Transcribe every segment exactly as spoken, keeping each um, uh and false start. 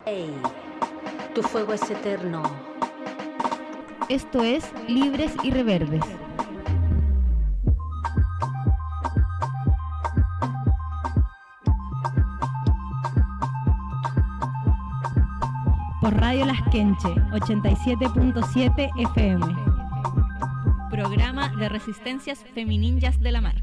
Hey, tu fuego es eterno. Esto es Libres y Reverdes. Por Radio Las Quenche, ochenta y siete punto siete F M. Programa de resistencias femininjas de la mar.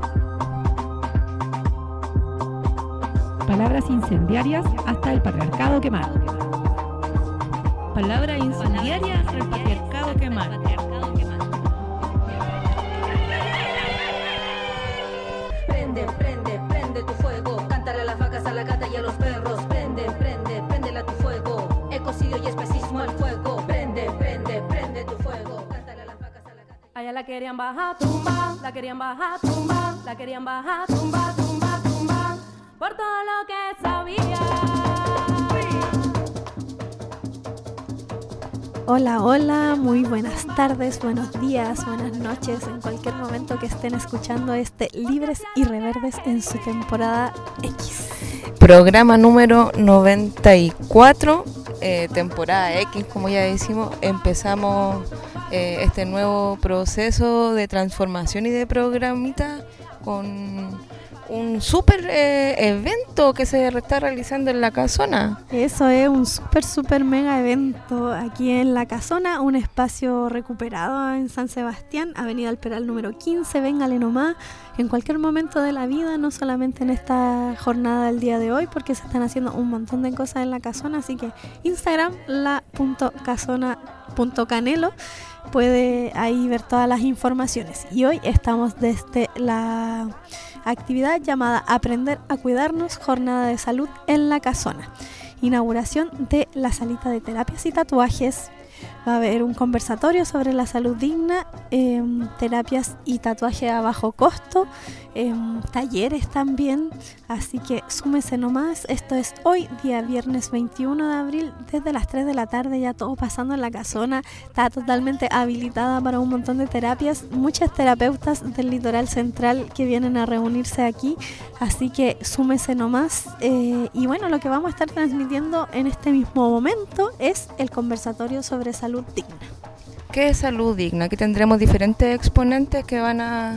Palabras incendiarias hasta el patriarcado quemar. Palabra incendiaria al patriarcado quemar. Prende, prende, prende tu fuego. Cántale a las vacas, a la gata y a los perros. Prende, prende, prendela tu fuego. Ecocidio y especismo al fuego. Prende, prende, prende tu fuego. Cántale a las vacas, a la gata. Allá la querían bajar, tumba. La querían bajar, tumba. La querían bajar, tumba, tumba, tumba. Por todo lo que sabía. Hola, hola, muy buenas tardes, buenos días, buenas noches, en cualquier momento que estén escuchando este Libres y Reverdes en su temporada X. Programa número noventa y cuatro, eh, temporada X, como ya decimos. Empezamos eh, este nuevo proceso de transformación y de programita con un súper eh, evento que se está realizando en La Casona. Eso es un súper, súper mega evento aquí en La Casona, un espacio recuperado en San Sebastián, Avenida El Peral número quince, véngale nomás, en cualquier momento de la vida, no solamente en esta jornada del día de hoy, porque se están haciendo un montón de cosas en La Casona, así que Instagram, la punto casona punto canelo, puede ahí ver todas las informaciones. Y hoy estamos desde la actividad llamada Aprender a Cuidarnos, jornada de salud en La Casona. Inauguración de la salita de terapias y tatuajes. Va a haber un conversatorio sobre la salud digna, eh, terapias y tatuajes a bajo costo, eh, talleres también, así que súmese nomás. Esto es hoy, día viernes veintiuno de abril, desde las tres de la tarde, ya todo pasando en La Casona. Está totalmente habilitada para un montón de terapias, muchas terapeutas del litoral central que vienen a reunirse aquí, así que súmese nomás. Eh, y bueno, lo que vamos a estar transmitiendo en este mismo momento es el conversatorio sobre salud digna. ¿Qué es salud digna? Aquí tendremos diferentes exponentes que van a,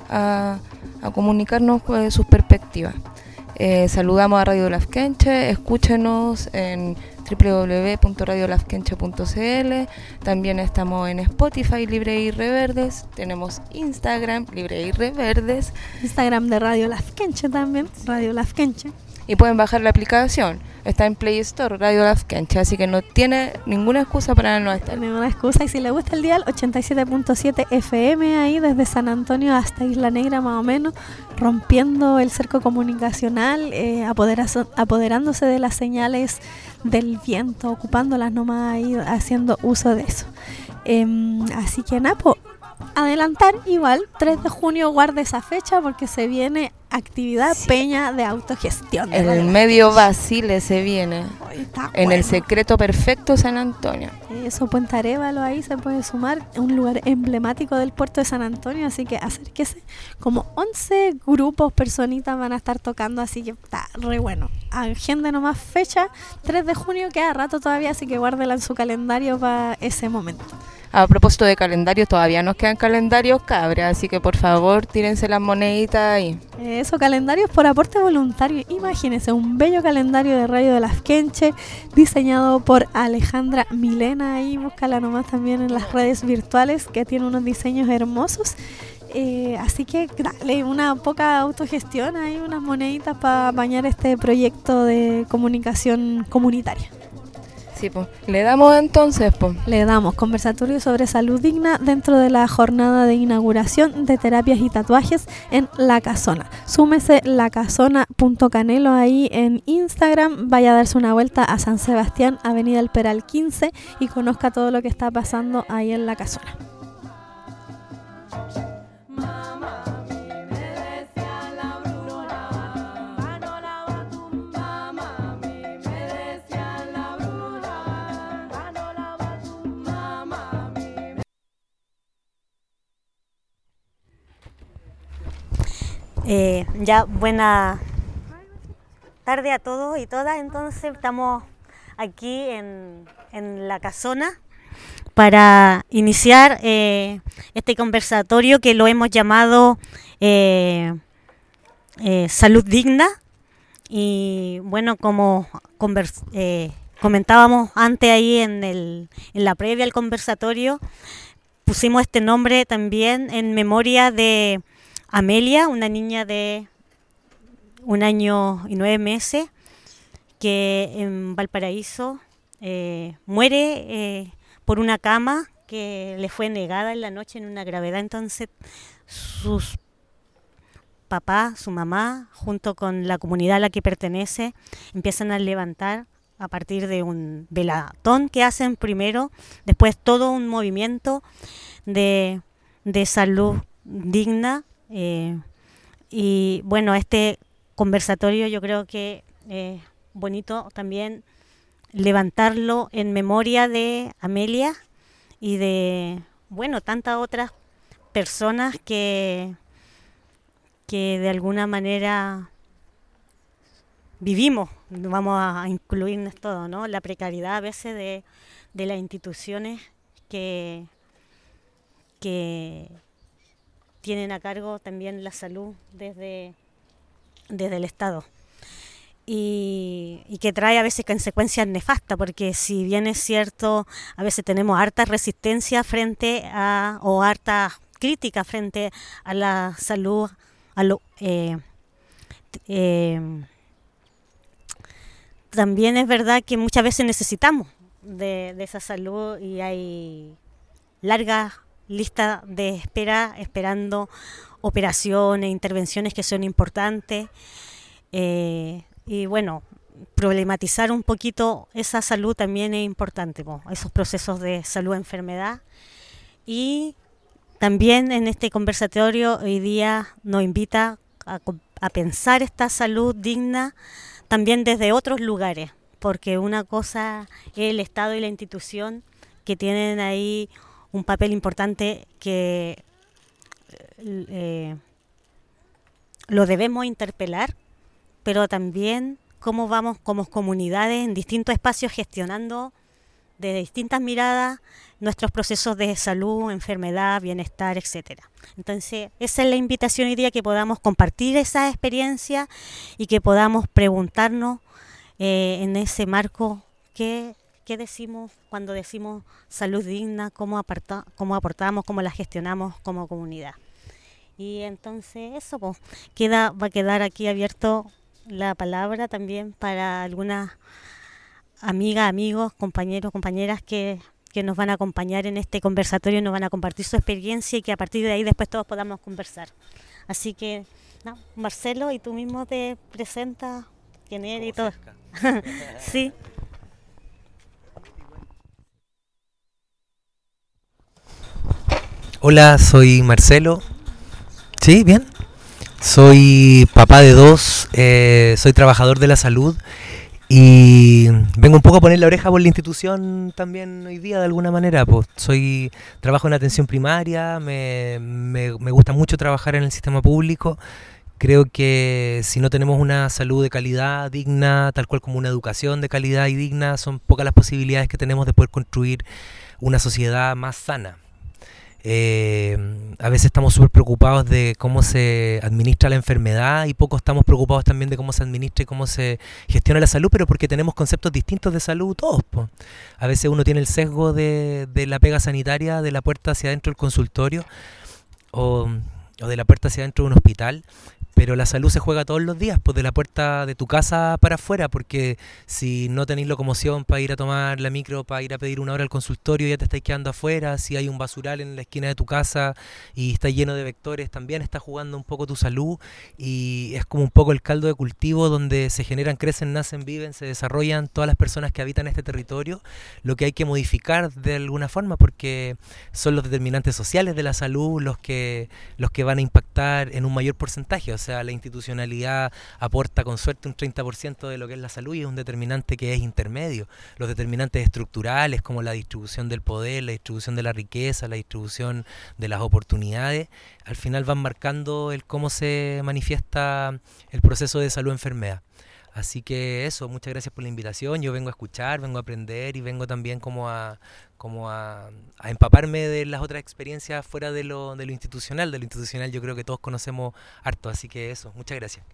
a, a comunicarnos eh, sus perspectivas. Eh, saludamos a Radio Las Quenche, escúchenos en doble u doble u doble u punto radio las quenche punto c l. También estamos en Spotify, Libre y Reverdes. Tenemos Instagram, Libre y Reverdes. Instagram de Radio Las Quenche también, Radio Las Quenche. Y pueden bajar la aplicación. Está en Play Store, Radio Las Quenche, así que no tiene ninguna excusa para no estar. Ninguna excusa, y si le gusta el dial, ochenta y siete punto siete F M, ahí desde San Antonio hasta Isla Negra más o menos, rompiendo el cerco comunicacional, eh, apoderándose de las señales del viento, ocupándolas nomás ahí, haciendo uso de eso. Eh, así que Napo, adelantar igual, tres de junio guarde esa fecha porque se viene actividad sí. Peña de autogestión. En el medio Basile se viene. Está en bueno. El secreto perfecto San Antonio. Eso, Puente Arévalo ahí se puede sumar, un lugar emblemático del puerto de San Antonio, así que acérquese. Como once grupos, personitas van a estar tocando, así que está re bueno. Agenda nomás fecha, tres de junio, queda rato todavía, así que guárdela en su calendario para ese momento. A propósito de calendarios, todavía nos quedan calendarios cabras, así que por favor tírense las moneditas ahí. Eso, calendarios por aporte voluntario. Imagínense, un bello calendario de Radio de Las Quenche, diseñado por Alejandra Milena, ahí búscala nomás también en las redes virtuales, que tiene unos diseños hermosos. Eh, así que dale una poca autogestión, ahí unas moneditas para bañar este proyecto de comunicación comunitaria. Sí, pues. Le damos entonces, pues. Le damos conversatorio sobre salud digna dentro de la jornada de inauguración de terapias y tatuajes en La Casona. Súmese la casona punto canelo ahí en Instagram, vaya a darse una vuelta a San Sebastián, Avenida El Peral quince, y conozca todo lo que está pasando ahí en La Casona. Eh, ya buena tarde a todos y todas. Entonces estamos aquí en, en La Casona para iniciar eh, este conversatorio que lo hemos llamado eh, eh, Salud Digna. Y bueno, como convers- eh, comentábamos antes ahí en, el, en la previa al conversatorio, pusimos este nombre también en memoria de Amelia, una niña de un año y nueve meses que en Valparaíso eh, muere eh, por una cama que le fue negada en la noche en una gravedad. Entonces sus papá, su mamá, junto con la comunidad a la que pertenece, empiezan a levantar a partir de un velatón que hacen primero, después todo un movimiento de, de salud digna. Eh, y bueno, este conversatorio yo creo que es eh, bonito también levantarlo en memoria de Amelia y de, bueno, tantas otras personas que que de alguna manera vivimos, vamos a incluirnos todo, ¿no? La precariedad a veces de, de las instituciones que, que tienen a cargo también la salud desde, desde el Estado. Y, y que trae a veces consecuencias nefastas, porque si bien es cierto, a veces tenemos harta resistencia frente a, o harta crítica frente a la salud, a lo, eh, eh, también es verdad que muchas veces necesitamos de, de esa salud y hay largas listas de espera esperando operaciones, intervenciones que son importantes, eh, y bueno, problematizar un poquito esa salud también es importante, ¿no? Esos procesos de salud-enfermedad. Y también en este conversatorio hoy día nos invita a, a pensar esta salud digna también desde otros lugares, porque una cosa es el Estado y la institución que tienen ahí un papel importante que eh, lo debemos interpelar, pero también cómo vamos como comunidades en distintos espacios gestionando desde distintas miradas nuestros procesos de salud, enfermedad, bienestar, etcétera. Entonces, esa es la invitación hoy día, que podamos compartir esa experiencia y que podamos preguntarnos eh, en ese marco qué, qué decimos cuando decimos salud digna, cómo, aparta, cómo aportamos, cómo la gestionamos como comunidad. Y entonces eso pues, queda, va a quedar aquí abierto la palabra también para algunas amigas, amigos, compañeros, compañeras que, que nos van a acompañar en este conversatorio, nos van a compartir su experiencia y que a partir de ahí después todos podamos conversar. Así que, no, Marcelo, y tú mismo te presentas quién eres y todo. Sí. Hola, soy Marcelo. ¿Sí? ¿Bien? Soy papá de dos, eh, soy trabajador de la salud y vengo un poco a poner la oreja por la institución también hoy día de alguna manera. Pues soy trabajo en atención primaria, me, me, me gusta mucho trabajar en el sistema público. Creo que si no tenemos una salud de calidad, digna, tal cual como una educación de calidad y digna, son pocas las posibilidades que tenemos de poder construir una sociedad más sana. Eh, a veces estamos súper preocupados de cómo se administra la enfermedad y poco estamos preocupados también de cómo se administra y cómo se gestiona la salud, pero porque tenemos conceptos distintos de salud todos, po. A veces uno tiene el sesgo de, de la pega sanitaria, de la puerta hacia adentro del consultorio o, o de la puerta hacia adentro de un hospital. Pero la salud se juega todos los días, pues de la puerta de tu casa para afuera, porque si no tenéis locomoción para ir a tomar la micro, para ir a pedir una hora al consultorio, ya te estáis quedando afuera. Si hay un basural en la esquina de tu casa y está lleno de vectores, también está jugando un poco tu salud, y es como un poco el caldo de cultivo donde se generan, crecen, nacen, viven, se desarrollan todas las personas que habitan este territorio, lo que hay que modificar de alguna forma, porque son los determinantes sociales de la salud los que, los que van a impactar en un mayor porcentaje. O sea, la institucionalidad aporta con suerte un treinta por ciento de lo que es la salud y es un determinante que es intermedio. Los determinantes estructurales como la distribución del poder, la distribución de la riqueza, la distribución de las oportunidades, al final van marcando el cómo se manifiesta el proceso de salud-enfermedad. Así que eso, muchas gracias por la invitación. Yo vengo a escuchar, vengo a aprender y vengo también como a, como a, a empaparme de las otras experiencias fuera de lo, de lo institucional. De lo institucional yo creo que todos conocemos harto, así que eso, muchas gracias.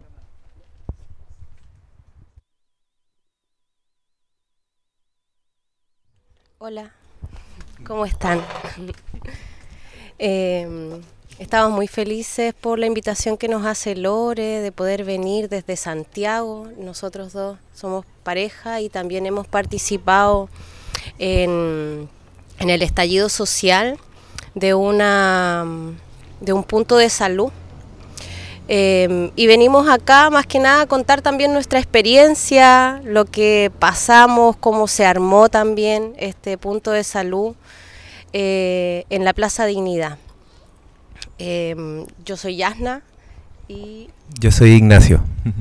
Hola, ¿cómo están? eh, estamos muy felices por la invitación que nos hace Lore de poder venir desde Santiago. Nosotros dos somos pareja y también hemos participado en, en el estallido social de, una, de un punto de salud. Eh, y venimos acá más que nada a contar también nuestra experiencia, lo que pasamos, cómo se armó también este punto de salud eh, en la Plaza Dignidad. Eh, yo soy Yasna y... Yo soy Ignacio.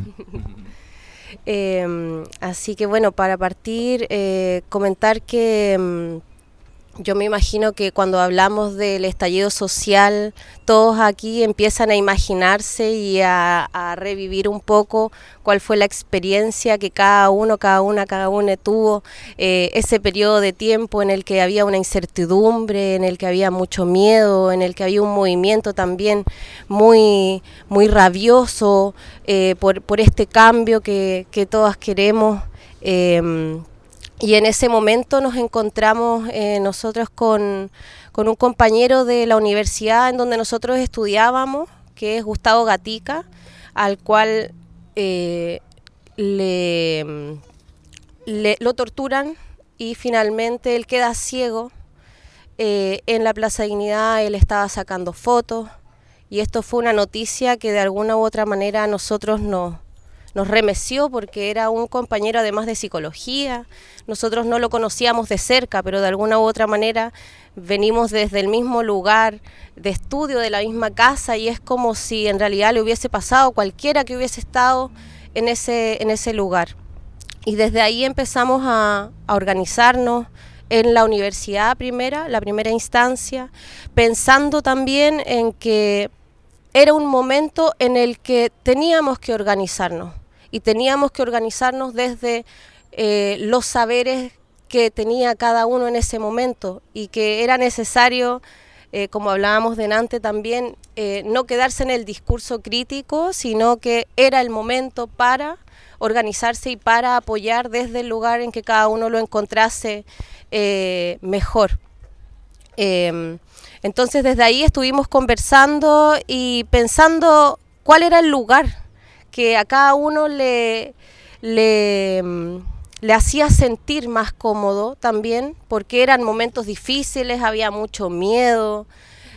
eh, así que bueno, para partir, eh, comentar que... Um, Yo me imagino que cuando hablamos del estallido social, todos aquí empiezan a imaginarse y a, a revivir un poco cuál fue la experiencia que cada uno, cada una, cada una tuvo, eh, ese periodo de tiempo en el que había una incertidumbre, en el que había mucho miedo, en el que había un movimiento también muy, muy rabioso eh, por, por este cambio que, que todas queremos. Eh, Y en ese momento nos encontramos eh, nosotros con, con un compañero de la universidad en donde nosotros estudiábamos, que es Gustavo Gatica, al cual eh, le, le, lo torturan y finalmente él queda ciego. Eh, en la Plaza Dignidad él estaba sacando fotos y esto fue una noticia que de alguna u otra manera a nosotros nos... nos remeció porque era un compañero además de psicología, nosotros no lo conocíamos de cerca, pero de alguna u otra manera venimos desde el mismo lugar de estudio, de la misma casa, y es como si en realidad le hubiese pasado cualquiera que hubiese estado en ese, en ese lugar. Y desde ahí empezamos a, a organizarnos en la universidad primera, la primera instancia, pensando también en que era un momento en el que teníamos que organizarnos. Y teníamos que organizarnos desde eh, los saberes que tenía cada uno en ese momento y que era necesario, eh, como hablábamos delante también, eh, no quedarse en el discurso crítico, sino que era el momento para organizarse y para apoyar desde el lugar en que cada uno lo encontrase eh, mejor. Eh, entonces desde ahí estuvimos conversando y pensando cuál era el lugar que a cada uno le, le, le hacía sentir más cómodo también, porque eran momentos difíciles, había mucho miedo,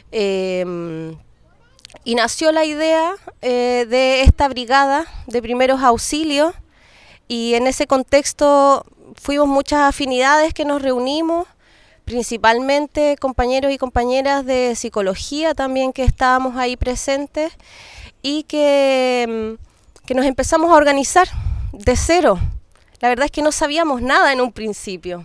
eh, y nació la idea eh, de esta brigada de primeros auxilios, y en ese contexto fuimos muchas afinidades que nos reunimos, principalmente compañeros y compañeras de psicología también que estábamos ahí presentes, y que... que nos empezamos a organizar de cero. La verdad es que no sabíamos nada en un principio,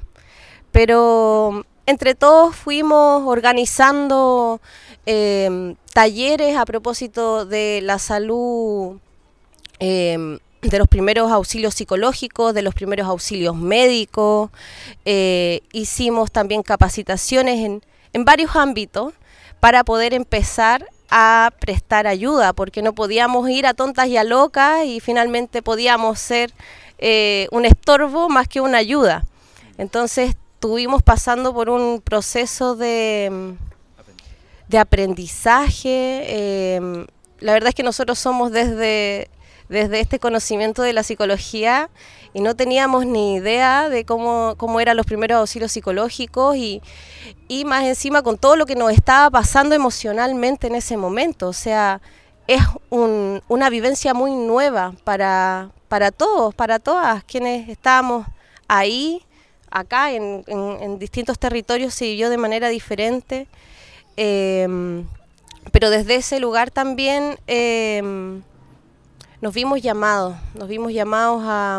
pero entre todos fuimos organizando eh, talleres a propósito de la salud, eh, de los primeros auxilios psicológicos, de los primeros auxilios médicos. Eh, hicimos también capacitaciones en, en varios ámbitos para poder empezar a prestar ayuda, porque no podíamos ir a tontas y a locas y finalmente podíamos ser eh, un estorbo más que una ayuda. Entonces estuvimos pasando por un proceso de, de aprendizaje. Eh, la verdad es que nosotros somos desde, desde este conocimiento de la psicología y no teníamos ni idea de cómo, cómo eran los primeros auxilios psicológicos y, y más encima con todo lo que nos estaba pasando emocionalmente en ese momento. O sea, es un, una vivencia muy nueva para, para todos, para todas quienes estábamos ahí, acá en, en, en distintos territorios se vivió de manera diferente, eh, pero desde ese lugar también eh, nos vimos llamados, nos vimos llamados a...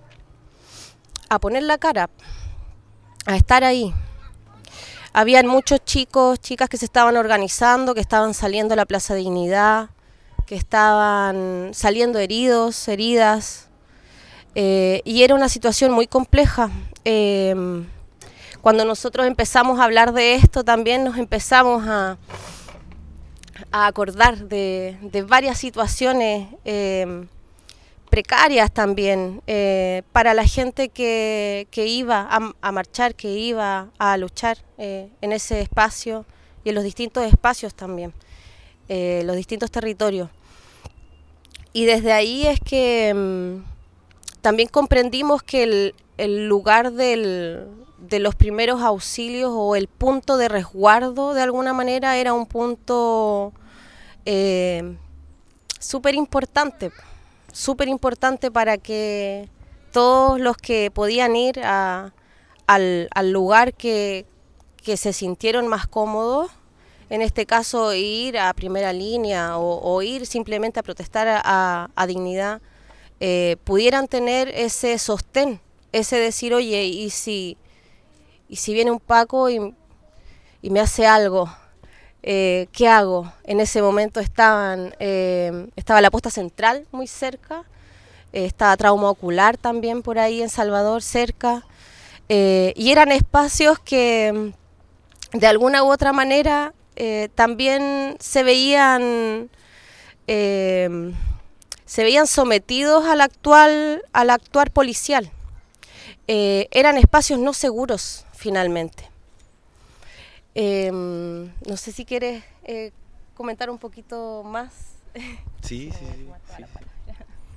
a poner la cara, a estar ahí. Habían muchos chicos, chicas que se estaban organizando, que estaban saliendo a la Plaza Dignidad, que estaban saliendo heridos, heridas, Eh, y era una situación muy compleja. Eh, cuando nosotros empezamos a hablar de esto, también nos empezamos a, a acordar de, de varias situaciones eh, precarias también eh, para la gente que, que iba a, a marchar, que iba a luchar eh, en ese espacio y en los distintos espacios también, eh, los distintos territorios. Y desde ahí es que mmm, también comprendimos que el, el lugar del, de los primeros auxilios o el punto de resguardo de alguna manera era un punto eh, súper importante, súper importante para que todos los que podían ir a, al, al lugar que, que se sintieron más cómodos, en este caso ir a primera línea o, o ir simplemente a protestar a, a, a dignidad, eh, pudieran tener ese sostén, ese decir, oye, y si, y si viene un Paco y, y me hace algo, eh, ¿qué hago? En ese momento estaban, eh, estaba la posta central muy cerca, eh, estaba trauma ocular también por ahí en Salvador cerca, eh, y eran espacios que de alguna u otra manera eh, también se veían eh, se veían sometidos al actual al actuar policial. Eh, eran espacios no seguros finalmente. Eh, no sé si quieres eh, comentar un poquito más. Sí, sí, sí. sí, sí.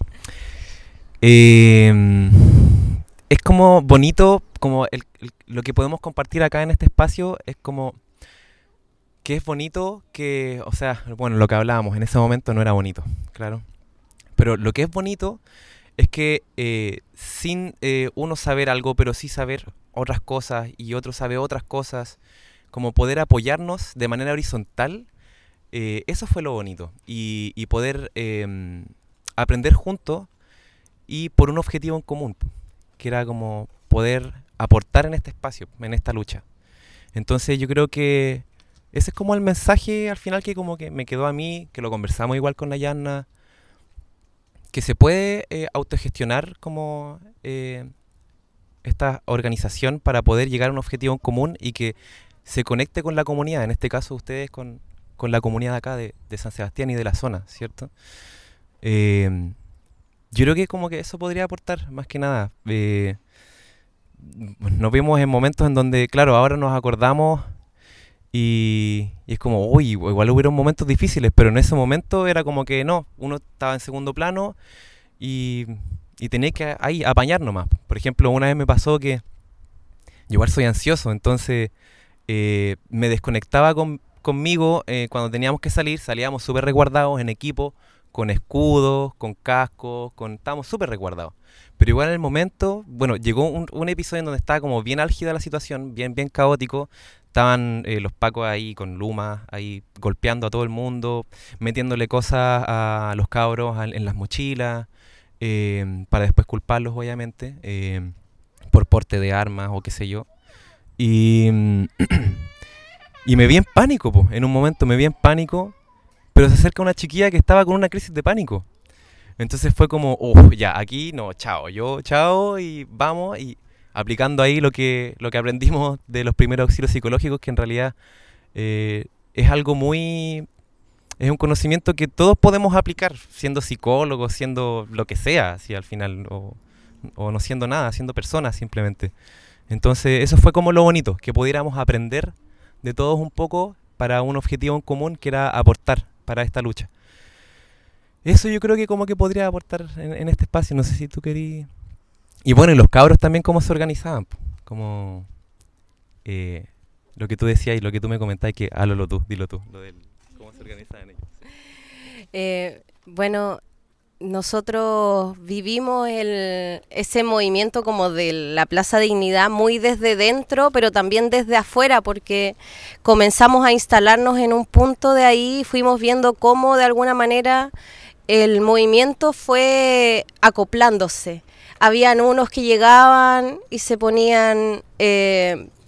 Eh, es como bonito, como el, el, lo que podemos compartir acá en este espacio es como que es bonito que, o sea, bueno, lo que hablábamos en ese momento no era bonito, claro. Pero lo que es bonito es que eh, sin eh, uno saber algo, pero sí saber otras cosas y otro sabe otras cosas, como poder apoyarnos de manera horizontal, eh, eso fue lo bonito. Y, y poder eh, aprender juntos y por un objetivo en común, que era como poder aportar en este espacio, en esta lucha. Entonces yo creo que ese es como el mensaje al final que como que me quedó a mí, que lo conversamos igual con la Yanna, que se puede eh, autogestionar como eh, esta organización para poder llegar a un objetivo en común y que se conecte con la comunidad, en este caso ustedes con, con la comunidad de acá de, de San Sebastián y de la zona, ¿cierto? Eh, yo creo que como que eso podría aportar más que nada. Eh, nos vimos en momentos en donde, claro, ahora nos acordamos y, y es como, uy, igual hubieron momentos difíciles, pero en ese momento era como que no, uno estaba en segundo plano y, y tenía que ahí apañar nomás. Por ejemplo, una vez me pasó que yo igual soy ansioso, entonces eh, me desconectaba con, conmigo eh, cuando teníamos que salir, salíamos súper resguardados en equipo, con escudos, con cascos, con, estábamos súper resguardados. Pero igual en el momento, bueno, llegó un, un episodio en donde estaba como bien álgida la situación, bien, bien caótico. Estaban eh, los pacos ahí con lumas, ahí golpeando a todo el mundo, metiéndole cosas a los cabros en las mochilas, eh, para después culparlos, obviamente, eh, por porte de armas o qué sé yo. Y, y me vi en pánico, po. En un momento me vi en pánico, pero se acerca una chiquilla que estaba con una crisis de pánico. Entonces fue como, oh, ya, aquí no, chao, yo, chao, y vamos, y aplicando ahí lo que lo que aprendimos de los primeros auxilios psicológicos, que en realidad eh, es algo muy... es un conocimiento que todos podemos aplicar, siendo psicólogos, siendo lo que sea, si al final, o, o no siendo nada, siendo personas simplemente. Entonces eso fue como lo bonito, que pudiéramos aprender de todos un poco para un objetivo en común, que era aportar para esta lucha. Eso yo creo que como que podría aportar en, en este espacio, no sé si tú querías... Y bueno, y los cabros también cómo se organizaban, como eh, lo que tú decías y lo que tú me comentabas, que háblalo tú, dilo tú, lo del cómo se organizaban ellos. Eh, bueno, nosotros vivimos el, ese movimiento como de la Plaza Dignidad muy desde dentro, pero también desde afuera, porque comenzamos a instalarnos en un punto de ahí, fuimos viendo cómo de alguna manera el movimiento fue acoplándose. Habían unos que llegaban y se ponían eh,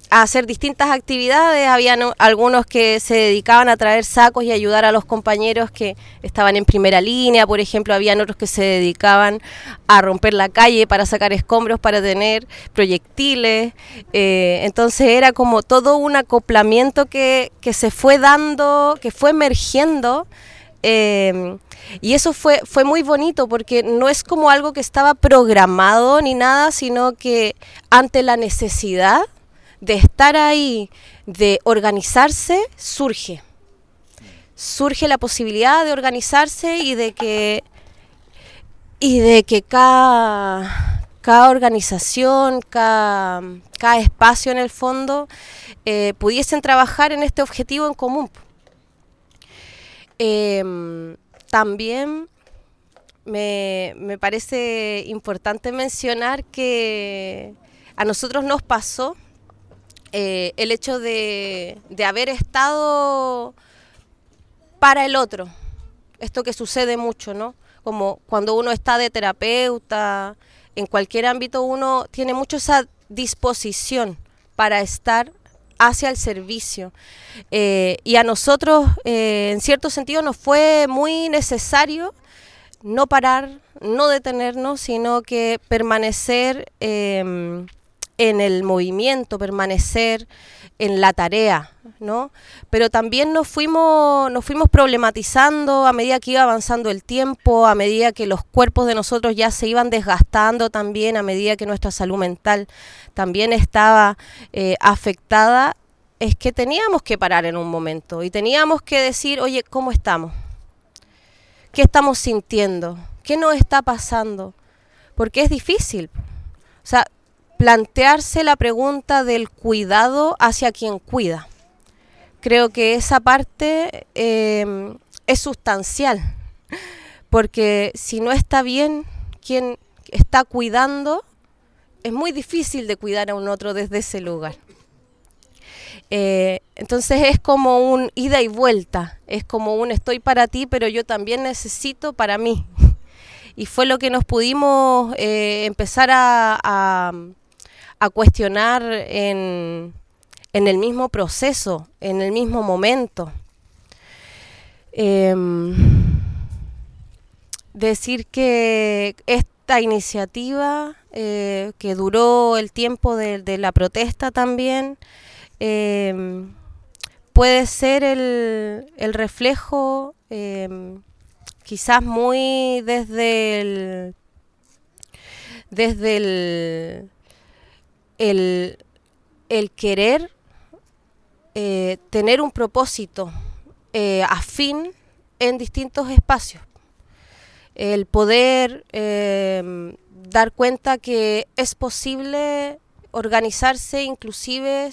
a hacer distintas actividades. Habían algunos que se dedicaban a traer sacos y ayudar a los compañeros que estaban en primera línea, por ejemplo. Habían otros que se dedicaban a romper la calle para sacar escombros, para tener proyectiles. Eh, entonces era como todo un acoplamiento que, que se fue dando, que fue emergiendo. Eh, y eso fue, fue muy bonito, porque no es como algo que estaba programado ni nada, sino que ante la necesidad de estar ahí, de organizarse, surge. Surge la posibilidad de organizarse y de que, y de que cada, cada organización, cada, cada espacio en el fondo, eh, pudiesen trabajar en este objetivo en común. Eh, también me, me parece importante mencionar que a nosotros nos pasó Eh, el hecho de, de haber estado para el otro, esto que sucede mucho, ¿no? Como cuando uno está de terapeuta, en cualquier ámbito uno tiene mucho esa disposición para estar hacia el servicio. Eh, y a nosotros, eh, en cierto sentido, nos fue muy necesario no parar, no detenernos, sino que permanecer eh, en el movimiento, permanecer en la tarea, ¿no? Pero también nos fuimos, nos fuimos problematizando a medida que iba avanzando el tiempo, a medida que los cuerpos de nosotros ya se iban desgastando también, a medida que nuestra salud mental también estaba eh, afectada, es que teníamos que parar en un momento y teníamos que decir, oye, ¿cómo estamos? ¿Qué estamos sintiendo? ¿Qué nos está pasando? Porque es difícil. O sea, plantearse la pregunta del cuidado hacia quien cuida. Creo que esa parte eh, es sustancial, porque si no está bien quien está cuidando, es muy difícil de cuidar a un otro desde ese lugar. Eh, entonces es como un ida y vuelta, es como un estoy para ti, pero yo también necesito para mí. Y fue lo que nos pudimos eh, empezar a... a a cuestionar en, en el mismo proceso, en el mismo momento. Eh, decir que esta iniciativa, eh, que duró el tiempo de, de la protesta también, eh, puede ser el, el reflejo, eh, quizás muy desde el... desde el El, el querer eh, tener un propósito eh, afín en distintos espacios. El poder eh, dar cuenta que es posible organizarse inclusive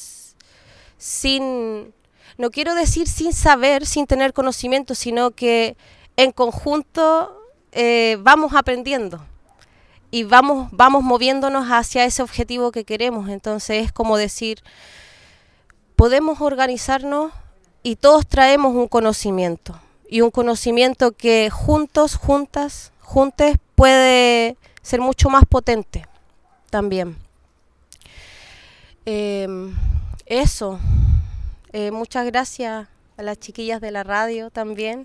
sin, no quiero decir sin saber, sin tener conocimiento, sino que en conjunto eh, vamos aprendiendo. Y vamos, vamos moviéndonos hacia ese objetivo que queremos. Entonces es como decir, podemos organizarnos y todos traemos un conocimiento. Y un conocimiento que juntos, juntas, juntes puede ser mucho más potente también. Eh, eso. Eh, muchas gracias a las chiquillas de la radio también.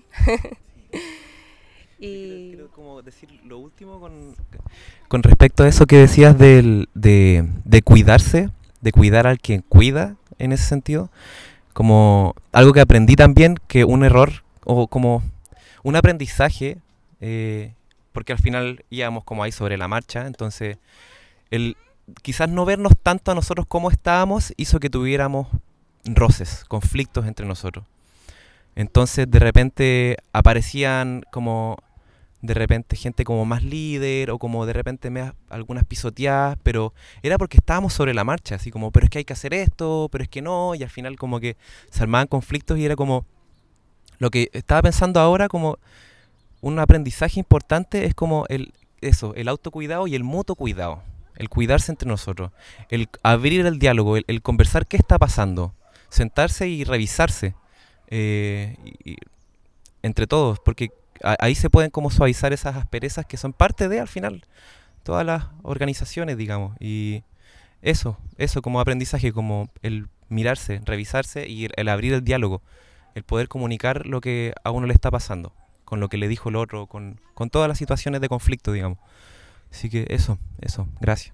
Y quiero como decir lo último con, con respecto a eso que decías del, de, de cuidarse, de cuidar al quien cuida, en ese sentido, como algo que aprendí también, que un error o como un aprendizaje, eh, porque al final íbamos como ahí sobre la marcha, entonces el quizás no vernos tanto a nosotros como estábamos hizo que tuviéramos roces, conflictos entre nosotros. Entonces de repente aparecían como de repente gente como más líder o como de repente me, algunas pisoteadas, pero era porque estábamos sobre la marcha, así como, pero es que hay que hacer esto, pero es que no, y al final como que se armaban conflictos y era como, lo que estaba pensando ahora como un aprendizaje importante es como el eso, el autocuidado y el mutuo cuidado, el cuidarse entre nosotros, el abrir el diálogo, el, el conversar qué está pasando, sentarse y revisarse eh, y, y, entre todos, porque ahí se pueden como suavizar esas asperezas que son parte de, al final, todas las organizaciones, digamos. Y eso, eso como aprendizaje, como el mirarse, revisarse y el abrir el diálogo, el poder comunicar lo que a uno le está pasando, con lo que le dijo el otro, con, con todas las situaciones de conflicto, digamos. Así que eso, eso, gracias.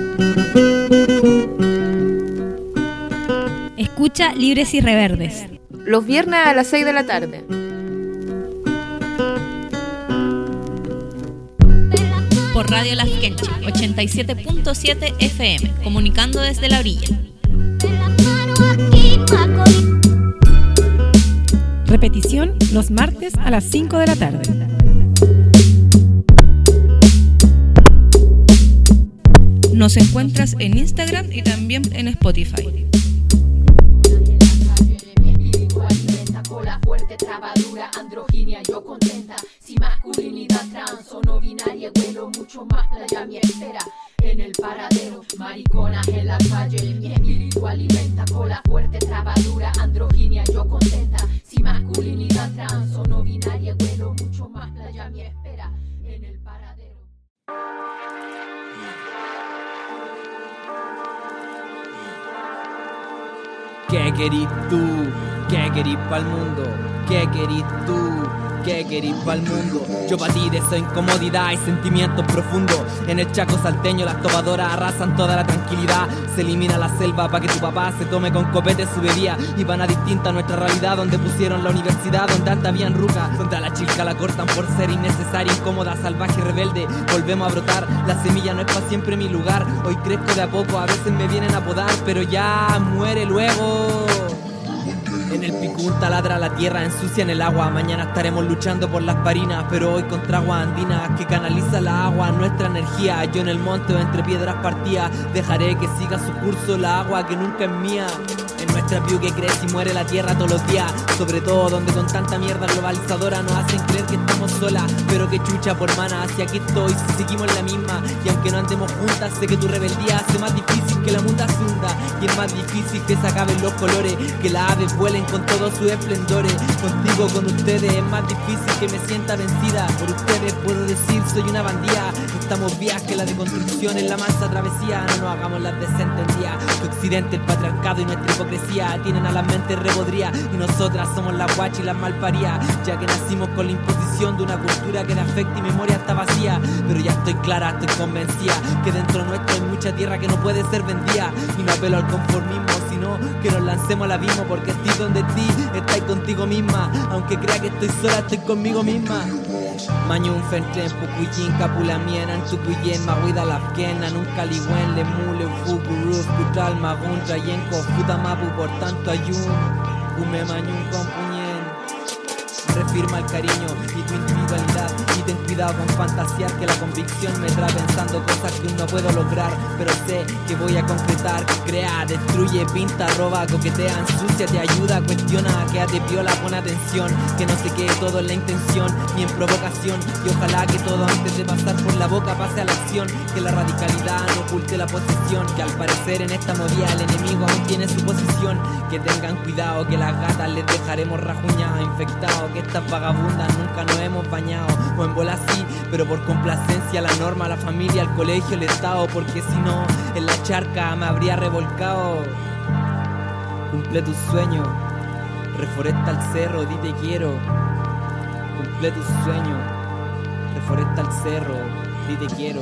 Escucha Libres y Reverdes. Los viernes a las seis de la tarde. Por Radio Las Quenches, ochenta y siete punto siete F M, comunicando desde la orilla. Repetición los martes a las cinco de la tarde. Nos encuentras en Instagram y también en Spotify. Cola fuerte, trabadura, androginia, yo contenta. Si masculinidad trans o no binaria, vuelo mucho más playa mi espera. En el paradero, mariconas en la calle, mi espíritu alimenta. Cola fuerte, trabadura, androginia, yo contenta. Si masculinidad trans o no binaria, vuelo mucho más playa mi espera. En el paradero. ¿Qué querís tú? ¿Qué querís pa'l mundo? ¿Qué querís tú? ¿Qué querís pa'l mundo? Yo pa' ti de esa incomodidad y sentimientos profundos. En el Chaco salteño las topadoras arrasan toda la tranquilidad. Se elimina la selva pa' que tu papá se tome con copete su bebida. Y van a distinta nuestra realidad, donde pusieron la universidad, donde antes habían rucas, donde a la chica la cortan por ser innecesaria, incómoda, salvaje, rebelde. Volvemos a brotar, la semilla no es pa' siempre mi lugar. Hoy crezco de a poco, a veces me vienen a podar, pero ya muere luego. En el picún taladra la tierra, ensucian el agua. Mañana estaremos luchando por las parinas, pero hoy contra aguas andinas que canaliza la agua, nuestra energía. Yo en el monte o entre piedras partidas dejaré que siga su curso la agua que nunca es mía. En nuestra view que crece y muere la tierra todos los días, sobre todo donde con tanta mierda globalizadora nos hacen creer que estamos solas. Pero que chucha por mana, hacia aquí estoy si seguimos la misma. Y aunque no andemos juntas, sé que tu rebeldía hace más difícil que la munda se hunda. Y es más difícil que se acaben los colores, que las aves vuelen con todos sus esplendores. Contigo, con ustedes, es más difícil que me sienta vencida. Por ustedes puedo decir soy una bandida. Estamos vías que la deconstrucción es la mansa travesía. No nos hagamos las desentendidas, que Occidente, el patriarcado y nuestra hipocresía tienen a la mente repodría. Y nosotras somos las guachas y las malparías, ya que nacimos con la imposición de una cultura que de afecto y memoria está vacía. Pero ya estoy clara, estoy convencida que dentro nuestro hay mucha tierra que no puede ser vendida. Y no apelo al conformismo, sino que nos lancemos al abismo, porque estoy donde ti, estás contigo misma. Aunque crea que estoy sola, estoy conmigo misma. Mañun fentren pukuyin kapulamien antukuyen maguida lafkena nunca ligüen le mule fukuruf kutal magun trayenko futamapu por tanto ayun ume mañun compuñen. Refirma el cariño y tu individualidad, y ten cuidado con fantasear que la convicción me trae pensando cosas que aún no puedo lograr. Pero sé que voy a concretar, que crea, destruye, pinta, roba, coquetea, ensucia, te ayuda, cuestiona, quédate piola, pon atención, que no se quede todo en la intención ni en provocación. Y ojalá que todo antes de pasar por la boca pase a la acción, que la radicalidad no oculte la posición, que al parecer en esta movida el enemigo aún tiene su posición. Que tengan cuidado, que las gatas les dejaremos rajuñadas, infectados, que estas vagabundas nunca nos hemos bañado. O en bola sí, pero por complacencia la norma, la familia, el colegio, el estado, porque si no, en la charca me habría revolcado. Cumple tus sueños, reforesta el cerro, di te quiero. Cumple tus sueños, reforesta el cerro, di te quiero.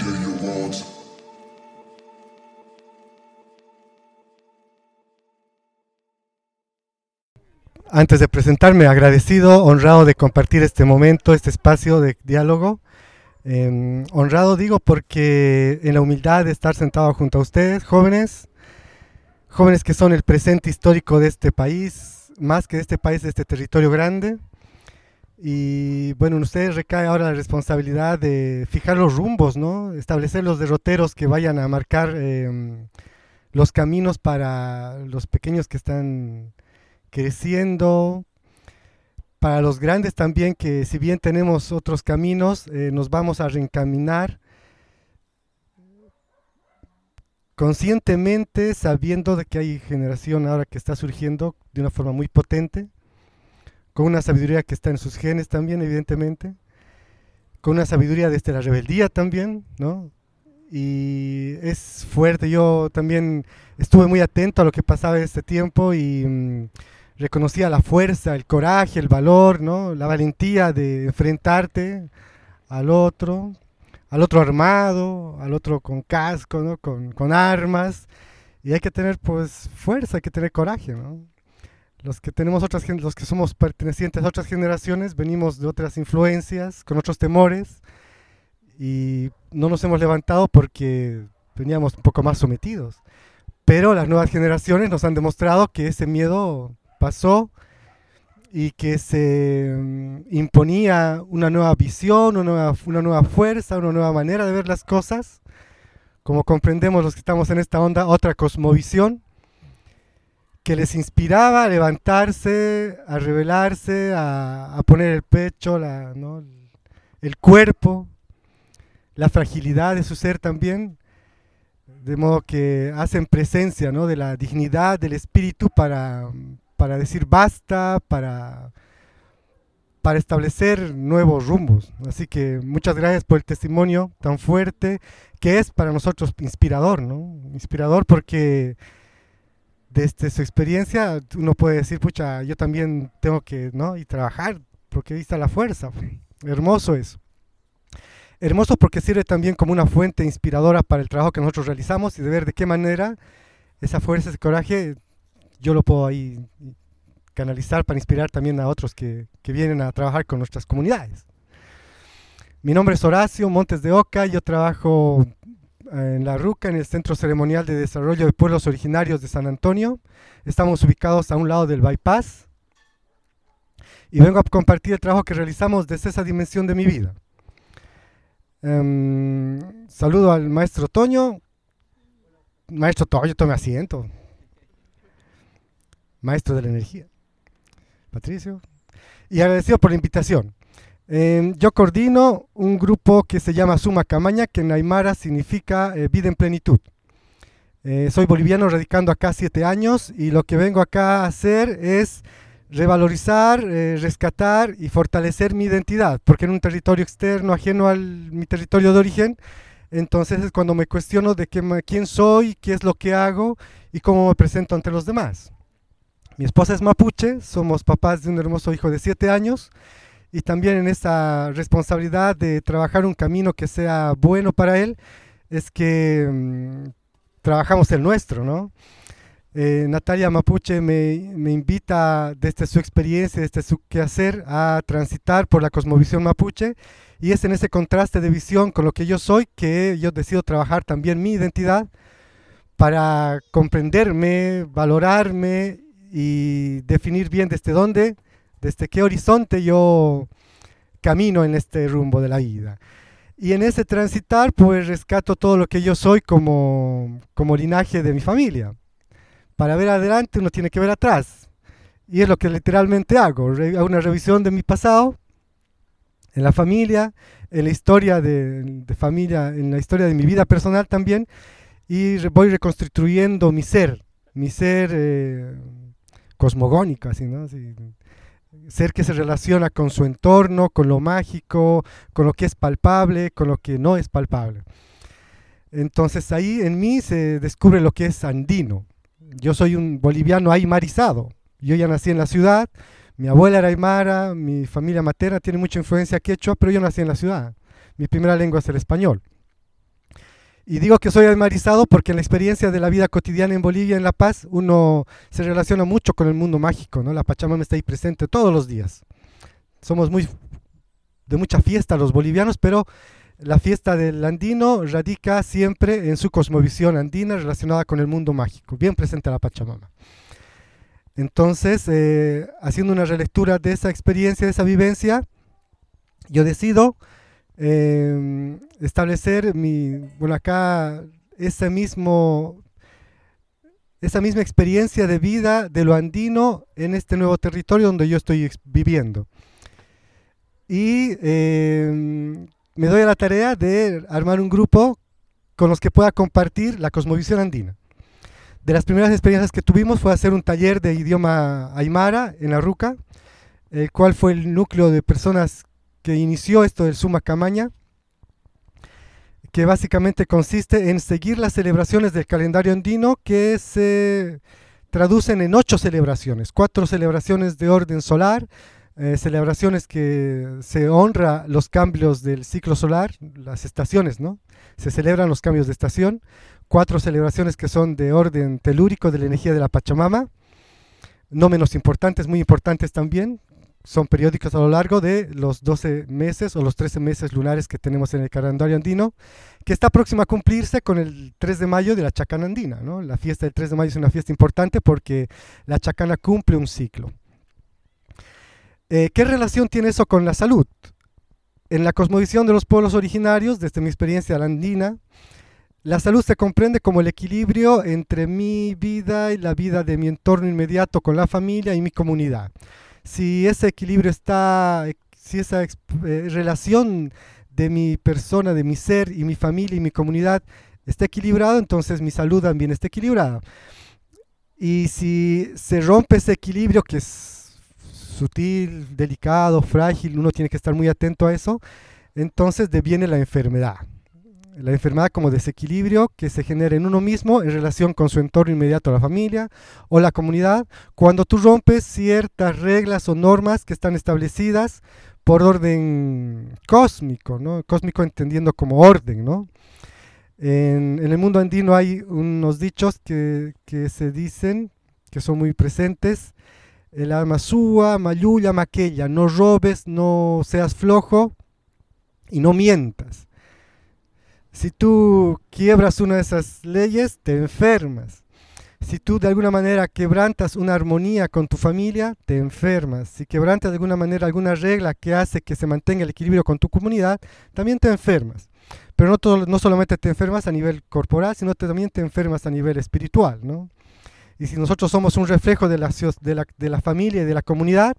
Antes de presentarme, agradecido, honrado de compartir este momento, este espacio de diálogo. Eh, honrado digo porque en la humildad de estar sentado junto a ustedes, jóvenes, jóvenes que son el presente histórico de este país, más que de este país, de este territorio grande. Y bueno, en ustedes recae ahora la responsabilidad de fijar los rumbos, ¿no? Establecer los derroteros que vayan a marcar eh, los caminos para los pequeños que están creciendo, para los grandes también, que si bien tenemos otros caminos, eh, nos vamos a reencaminar conscientemente, sabiendo de que hay generación ahora que está surgiendo de una forma muy potente, con una sabiduría que está en sus genes también, evidentemente, con una sabiduría desde la rebeldía también, ¿no? y es fuerte. Yo también estuve muy atento a lo que pasaba en este tiempo y mmm, reconocía la fuerza, el coraje, el valor, ¿no? La valentía de enfrentarte al otro, al otro armado, al otro con casco, ¿no? con, con armas, y hay que tener pues fuerza, hay que tener coraje, ¿no? Los que tenemos otras, los que somos pertenecientes a otras generaciones, venimos de otras influencias, con otros temores, y no nos hemos levantado porque veníamos un poco más sometidos. Pero las nuevas generaciones nos han demostrado que ese miedo pasó y que se um, imponía una nueva visión, una nueva, una nueva fuerza, una nueva manera de ver las cosas. Como comprendemos los que estamos en esta onda, otra cosmovisión que les inspiraba a levantarse, a rebelarse, a, a poner el pecho, la, ¿no? el cuerpo, la fragilidad de su ser también, de modo que hacen presencia, ¿no? de la dignidad del espíritu para, para decir basta, para, para establecer nuevos rumbos. Así que muchas gracias por el testimonio tan fuerte que es para nosotros inspirador, ¿no? Inspirador porque desde su experiencia uno puede decir, pucha, yo también tengo que, ¿no? y trabajar, porque ahí está la fuerza. Hermoso eso. Hermoso porque sirve también como una fuente inspiradora para el trabajo que nosotros realizamos y de ver de qué manera esa fuerza, ese coraje, yo lo puedo ahí canalizar para inspirar también a otros que, que vienen a trabajar con nuestras comunidades. Mi nombre es Horacio Montes de Oca, yo trabajo en La Ruca, en el Centro Ceremonial de Desarrollo de Pueblos Originarios de San Antonio. Estamos ubicados a un lado del bypass y vengo a compartir el trabajo que realizamos desde esa dimensión de mi vida. Um, saludo al maestro Toño. Maestro Toño, tome asiento. Maestro de la energía. Patricio. Y agradecido por la invitación. Eh, yo coordino un grupo que se llama Suma Camaña, que en Aymara significa eh, vida en plenitud. Eh, soy boliviano radicando acá siete años y lo que vengo acá a hacer es revalorizar, eh, rescatar y fortalecer mi identidad, porque en un territorio externo, ajeno a mi territorio de origen, entonces es cuando me cuestiono de qué, quién soy, qué es lo que hago y cómo me presento ante los demás. Mi esposa es mapuche, somos papás de un hermoso hijo de siete años, y también en esa responsabilidad de trabajar un camino que sea bueno para él, es que mmm, trabajamos el nuestro, ¿no? Eh, Natalia Mapuche me, me invita desde su experiencia, desde su quehacer, a transitar por la cosmovisión mapuche, y es en ese contraste de visión con lo que yo soy que yo decido trabajar también mi identidad para comprenderme, valorarme y definir bien desde dónde, desde qué horizonte yo camino en este rumbo de la vida. Y en ese transitar pues rescato todo lo que yo soy como, como linaje de mi familia. Para ver adelante uno tiene que ver atrás, y es lo que literalmente hago. Hago una revisión de mi pasado, en la familia, en la historia de, de familia, en la historia de mi vida personal también, y re, voy reconstruyendo mi ser, mi ser eh, cosmogónico, así, ¿no? Así, ser que se relaciona con su entorno, con lo mágico, con lo que es palpable, con lo que no es palpable. Entonces ahí en mí se descubre lo que es andino. Yo soy un boliviano aymarizado. Yo ya nací en la ciudad, mi abuela era aymara, mi familia materna tiene mucha influencia quechua, pero yo nací en la ciudad. Mi primera lengua es el español. Y digo que soy aymarizado porque en la experiencia de la vida cotidiana en Bolivia, en La Paz, uno se relaciona mucho con el mundo mágico, ¿no? La Pachamama está ahí presente todos los días. Somos muy de mucha fiesta los bolivianos, pero la fiesta del andino radica siempre en su cosmovisión andina relacionada con el mundo mágico, bien presente a la Pachamama. Entonces, eh, haciendo una relectura de esa experiencia, de esa vivencia, yo decido eh, establecer mi, bueno, acá ese mismo, esa misma experiencia de vida de lo andino en este nuevo territorio donde yo estoy viviendo. Y eh, me doy a la tarea de armar un grupo con los que pueda compartir la cosmovisión andina. De las primeras experiencias que tuvimos fue hacer un taller de idioma aymara en La Ruca, el cual fue el núcleo de personas que inició esto del Suma Camaña, que básicamente consiste en seguir las celebraciones del calendario andino, que se traducen en ocho celebraciones, cuatro celebraciones de orden solar, eh, celebraciones que se honra los cambios del ciclo solar, las estaciones, ¿no? Se celebran los cambios de estación, cuatro celebraciones que son de orden telúrico, de la energía de la Pachamama, no menos importantes, muy importantes también, son periódicos a lo largo de los doce meses o los trece meses lunares que tenemos en el calendario andino, que está próxima a cumplirse con el tres de mayo de la Chacana andina, ¿no? La fiesta del tres de mayo es una fiesta importante porque la Chacana cumple un ciclo. Eh, ¿Qué relación tiene eso con la salud? En la cosmovisión de los pueblos originarios, desde mi experiencia andina, la salud se comprende como el equilibrio entre mi vida y la vida de mi entorno inmediato con la familia y mi comunidad. Si ese equilibrio está, si esa eh, relación de mi persona, de mi ser y mi familia y mi comunidad está equilibrado, entonces mi salud también está equilibrada. Y si se rompe ese equilibrio, que es sutil, delicado, frágil, uno tiene que estar muy atento a eso, entonces deviene la enfermedad. La enfermedad como desequilibrio que se genera en uno mismo en relación con su entorno inmediato, la familia o la comunidad, cuando tú rompes ciertas reglas o normas que están establecidas por orden cósmico, ¿no? Cósmico entendiendo como orden, ¿no? En, en el mundo andino hay unos dichos que, que se dicen, que son muy presentes: el alma súa, mayuya, maquella, no robes, no seas flojo y no mientas. Si tú quiebras una de esas leyes, te enfermas. Si tú de alguna manera quebrantas una armonía con tu familia, te enfermas. Si quebrantas de alguna manera alguna regla que hace que se mantenga el equilibrio con tu comunidad, también te enfermas. Pero no, todo, no solamente te enfermas a nivel corporal, sino que también te enfermas a nivel espiritual, ¿no? Y si nosotros somos un reflejo de la, de la, de la familia y de la comunidad,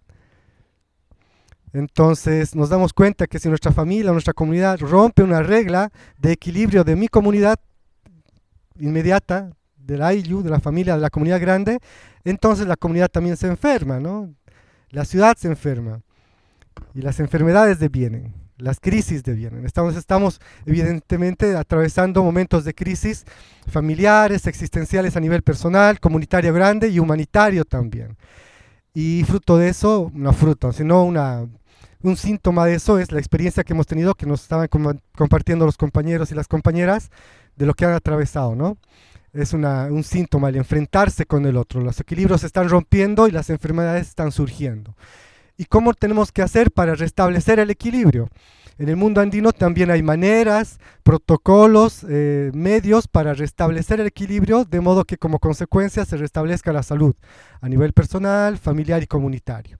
entonces nos damos cuenta que si nuestra familia o nuestra comunidad rompe una regla de equilibrio de mi comunidad inmediata, de la I L U, de la familia, de la comunidad grande, entonces la comunidad también se enferma, ¿no? La ciudad se enferma y las enfermedades devienen, las crisis devienen. Estamos, estamos evidentemente atravesando momentos de crisis familiares, existenciales a nivel personal, comunitario grande y humanitario también. Y fruto de eso, no fruto, sino una, un síntoma de eso es la experiencia que hemos tenido, que nos estaban com compartiendo los compañeros y las compañeras, de lo que han atravesado, ¿no? Es una, un síntoma el enfrentarse con el otro. Los equilibrios se están rompiendo y las enfermedades están surgiendo. ¿Y cómo tenemos que hacer para restablecer el equilibrio? En el mundo andino también hay maneras, protocolos, eh, medios para restablecer el equilibrio, de modo que como consecuencia se restablezca la salud a nivel personal, familiar y comunitario.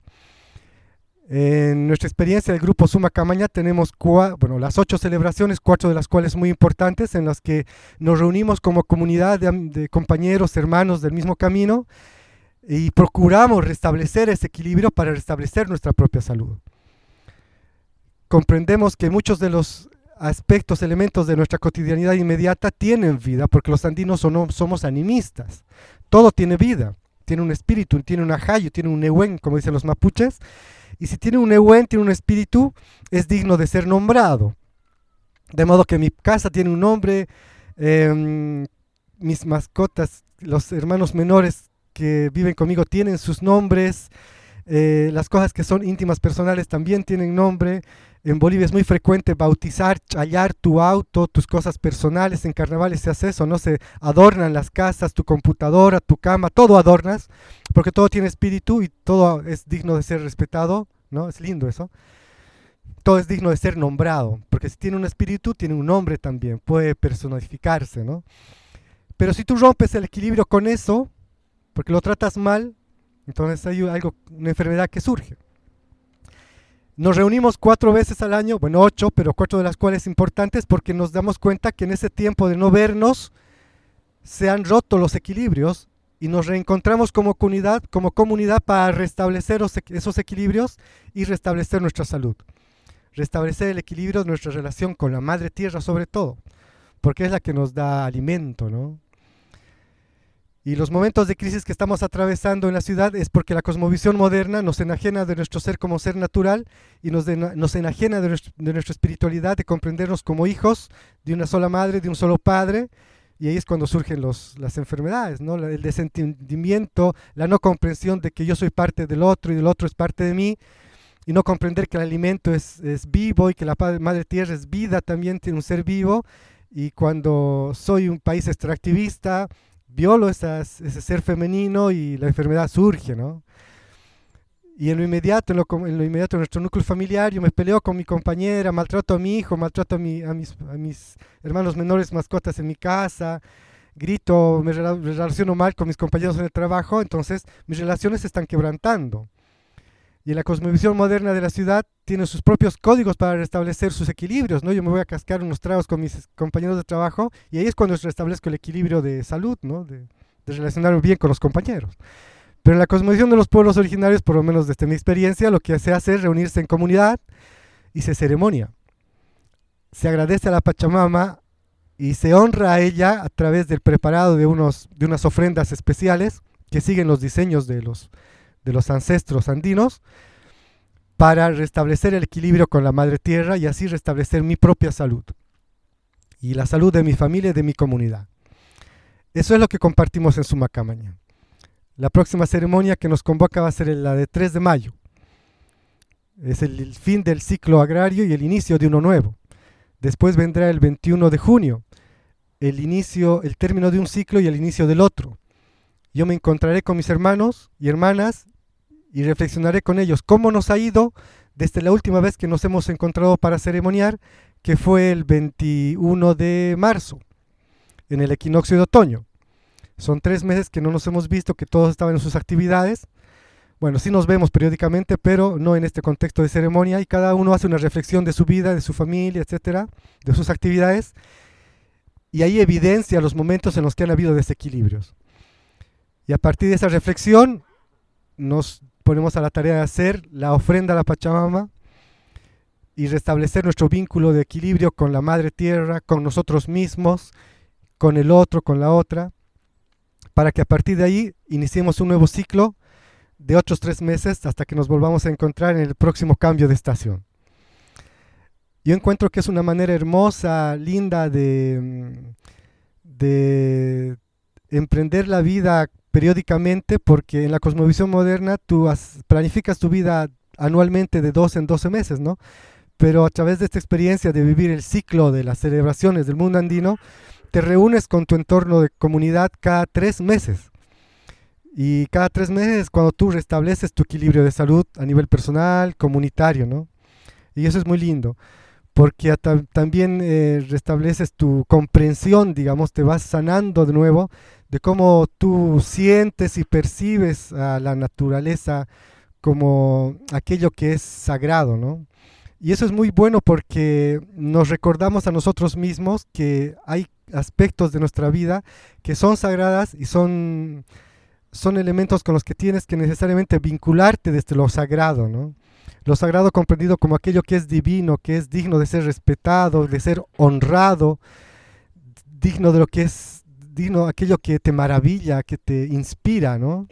En nuestra experiencia del grupo Suma Camaña tenemos bueno, las ocho celebraciones, cuatro de las cuales muy importantes, en las que nos reunimos como comunidad de, de compañeros, hermanos del mismo camino, y procuramos restablecer ese equilibrio para restablecer nuestra propia salud. Comprendemos que muchos de los aspectos, elementos de nuestra cotidianidad inmediata tienen vida, porque los andinos son, somos animistas. Todo tiene vida, tiene un espíritu, tiene un ajayo, tiene un nehuen, como dicen los mapuches, y si tiene un nehuen, tiene un espíritu, es digno de ser nombrado. De modo que mi casa tiene un nombre, eh, mis mascotas, los hermanos menores que viven conmigo tienen sus nombres, eh, las cosas que son íntimas personales también tienen nombre. En Bolivia es muy frecuente bautizar, chayar tu auto, tus cosas personales. En carnavales se hace eso, ¿no? Se adornan las casas, tu computadora, tu cama, todo adornas, porque todo tiene espíritu y todo es digno de ser respetado, ¿no? Es lindo eso. Todo es digno de ser nombrado, porque si tiene un espíritu, tiene un nombre también, puede personificarse, ¿no? Pero si tú rompes el equilibrio con eso, porque lo tratas mal, entonces hay algo, una enfermedad que surge. Nos reunimos cuatro veces al año, bueno ocho, pero cuatro de las cuales importantes porque nos damos cuenta que en ese tiempo de no vernos se han roto los equilibrios y nos reencontramos como comunidad, como comunidad para restablecer esos equilibrios y restablecer nuestra salud. Restablecer el equilibrio de nuestra relación con la madre tierra sobre todo, porque es la que nos da alimento, ¿no? Y los momentos de crisis que estamos atravesando en la ciudad es porque la cosmovisión moderna nos enajena de nuestro ser como ser natural y nos, de, nos enajena de, nuestro, de nuestra espiritualidad, de comprendernos como hijos de una sola madre, de un solo padre, y ahí es cuando surgen los, las enfermedades, ¿no? El desentendimiento, la no comprensión de que yo soy parte del otro y del otro es parte de mí, y no comprender que el alimento es, es vivo y que la madre tierra es vida, también tiene un ser vivo, y cuando soy un país extractivista, violo esas, ese ser femenino y la enfermedad surge, ¿no? Y en lo inmediato, en lo, en lo inmediato de nuestro núcleo familiar, yo me peleo con mi compañera, maltrato a mi hijo, maltrato a, mi, a, mis, a mis hermanos menores mascotas en mi casa, grito, me relaciono mal con mis compañeros en el trabajo, entonces mis relaciones se están quebrantando. Y en la cosmovisión moderna de la ciudad tiene sus propios códigos para restablecer sus equilibrios, ¿no? Yo me voy a cascar unos tragos con mis compañeros de trabajo y ahí es cuando restablezco el equilibrio de salud, ¿no? De, de relacionarme bien con los compañeros. Pero en la cosmovisión de los pueblos originarios, por lo menos desde mi experiencia, lo que se hace es reunirse en comunidad y se ceremonia. Se agradece a la Pachamama y se honra a ella a través del preparado de, unos, de unas ofrendas especiales que siguen los diseños de los de los ancestros andinos, para restablecer el equilibrio con la madre tierra y así restablecer mi propia salud y la salud de mi familia y de mi comunidad. Eso es lo que compartimos en Sumacamaña. La próxima ceremonia que nos convoca va a ser la de tres de mayo. Es el, el fin del ciclo agrario y el inicio de uno nuevo. Después vendrá el veintiuno de junio, el inicio, el término de un ciclo y el inicio del otro. Yo me encontraré con mis hermanos y hermanas y reflexionaré con ellos cómo nos ha ido desde la última vez que nos hemos encontrado para ceremoniar, que fue el veintiuno de marzo, en el equinoccio de otoño. Son tres meses que no nos hemos visto, que todos estaban en sus actividades. Bueno, sí nos vemos periódicamente, pero no en este contexto de ceremonia, y cada uno hace una reflexión de su vida, de su familia, etcétera, de sus actividades, y ahí evidencia los momentos en los que han habido desequilibrios. Y a partir de esa reflexión nos ponemos a la tarea de hacer la ofrenda a la Pachamama y restablecer nuestro vínculo de equilibrio con la Madre Tierra, con nosotros mismos, con el otro, con la otra, para que a partir de ahí iniciemos un nuevo ciclo de otros tres meses hasta que nos volvamos a encontrar en el próximo cambio de estación. Yo encuentro que es una manera hermosa, linda de, de emprender la vida periódicamente, porque en la cosmovisión moderna tú has, planificas tu vida anualmente de doce en doce meses, ¿no? Pero a través de esta experiencia de vivir el ciclo de las celebraciones del mundo andino, te reúnes con tu entorno de comunidad cada tres meses. Y cada tres meses cuando tú restableces tu equilibrio de salud a nivel personal, comunitario, ¿no? Y eso es muy lindo, porque ta también eh, restableces tu comprensión, digamos, te vas sanando de nuevo de cómo tú sientes y percibes a la naturaleza como aquello que es sagrado, ¿no? Y eso es muy bueno porque nos recordamos a nosotros mismos que hay aspectos de nuestra vida que son sagradas y son, son elementos con los que tienes que necesariamente vincularte desde lo sagrado, ¿no? Lo sagrado comprendido como aquello que es divino, que es digno de ser respetado, de ser honrado, digno de lo que es digno, aquello que te maravilla, que te inspira, ¿no?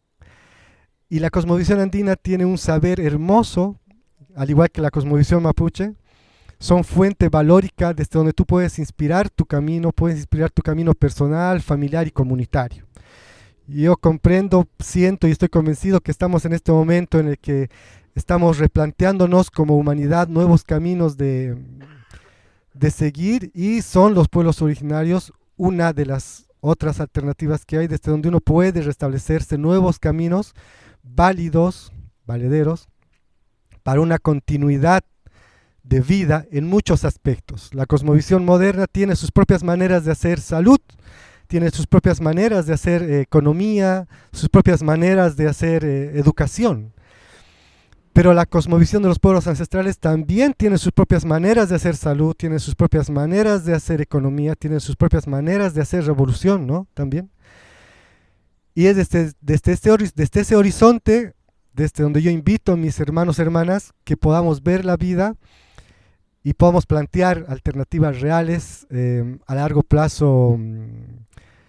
Y la cosmovisión andina tiene un saber hermoso, al igual que la cosmovisión mapuche, son fuente valórica desde donde tú puedes inspirar tu camino, puedes inspirar tu camino personal, familiar y comunitario. Yo comprendo, siento y estoy convencido que estamos en este momento en el que estamos replanteándonos como humanidad nuevos caminos de, de seguir, y son los pueblos originarios una de las otras alternativas que hay desde donde uno puede restablecerse nuevos caminos válidos, valederos, para una continuidad de vida en muchos aspectos. La cosmovisión moderna tiene sus propias maneras de hacer salud, tiene sus propias maneras de hacer eh, economía, sus propias maneras de hacer eh, educación. Pero la cosmovisión de los pueblos ancestrales también tiene sus propias maneras de hacer salud, tiene sus propias maneras de hacer economía, tiene sus propias maneras de hacer revolución, ¿no? También. Y es desde, desde, este, desde ese horizonte, desde donde yo invito a mis hermanos y hermanas que podamos ver la vida y podamos plantear alternativas reales eh, a largo plazo,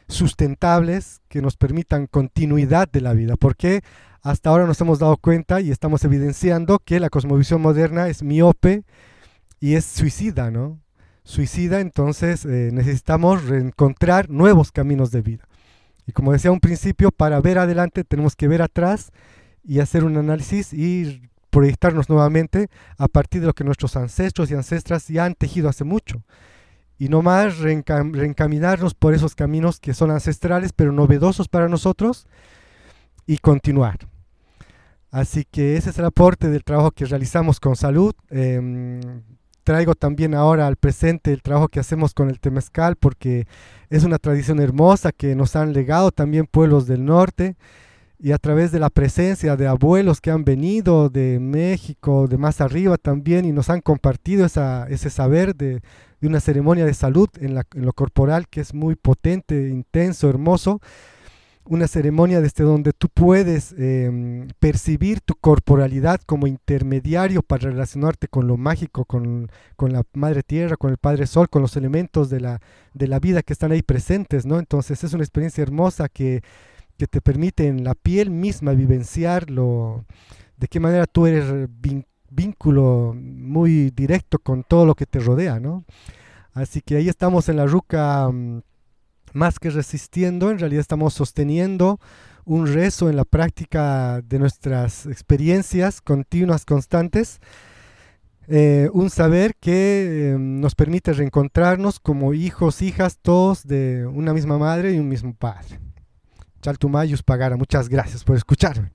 sustentables que nos permitan continuidad de la vida, porque hasta ahora nos hemos dado cuenta y estamos evidenciando que la cosmovisión moderna es miope y es suicida, ¿no? Suicida, entonces eh, necesitamos reencontrar nuevos caminos de vida. Y como decía un principio, para ver adelante tenemos que ver atrás y hacer un análisis y proyectarnos nuevamente a partir de lo que nuestros ancestros y ancestras ya han tejido hace mucho. Y no más reencam- reencaminarnos por esos caminos que son ancestrales pero novedosos para nosotros y continuar. Así que ese es el aporte del trabajo que realizamos con Salud. Eh, traigo también ahora al presente el trabajo que hacemos con el temezcal, porque es una tradición hermosa que nos han legado también pueblos del norte, y a través de la presencia de abuelos que han venido de México, de más arriba también, y nos han compartido esa, ese saber de, de una ceremonia de salud en, la, en lo corporal que es muy potente, intenso, hermoso. Una ceremonia desde donde tú puedes eh, percibir tu corporalidad como intermediario para relacionarte con lo mágico, con, con la Madre Tierra, con el Padre Sol, con los elementos de la, de la vida que están ahí presentes, ¿no? Entonces es una experiencia hermosa que, que te permite en la piel misma vivenciar lo, de qué manera tú eres vin, vínculo muy directo con todo lo que te rodea, ¿no? Así que ahí estamos en la ruca. Um, Más que resistiendo, en realidad estamos sosteniendo un rezo en la práctica de nuestras experiencias continuas, constantes, eh, un saber que eh, nos permite reencontrarnos como hijos, hijas, todos de una misma madre y un mismo padre. Chaltumayus Pagara, muchas gracias por escucharme.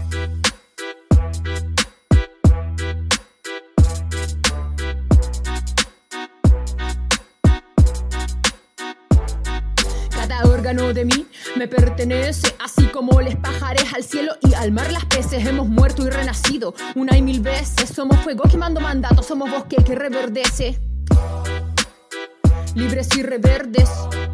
Órgano de mí me pertenece, así como les pajares al cielo y al mar las peces. Hemos muerto y renacido una y mil veces. Somos fuego quemando mandatos, somos bosque que reverdece, libres y reverdes.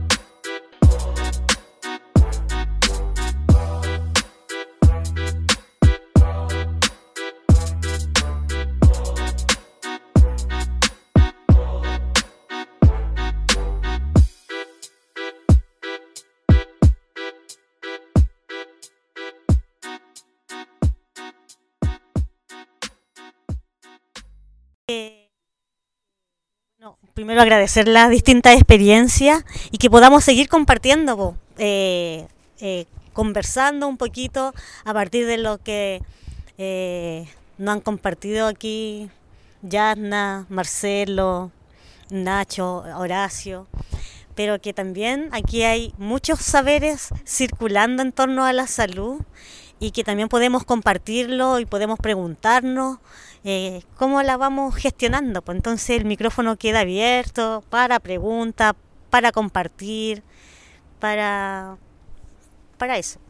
Primero agradecer las distintas experiencias y que podamos seguir compartiendo, eh, eh, conversando un poquito a partir de lo que eh, nos han compartido aquí Yasna, Marcelo, Nacho, Horacio, pero que también aquí hay muchos saberes circulando en torno a la salud y que también podemos compartirlo y podemos preguntarnos Eh, cómo la vamos gestionando. Pues entonces el micrófono queda abierto para preguntas, para compartir, para, para eso.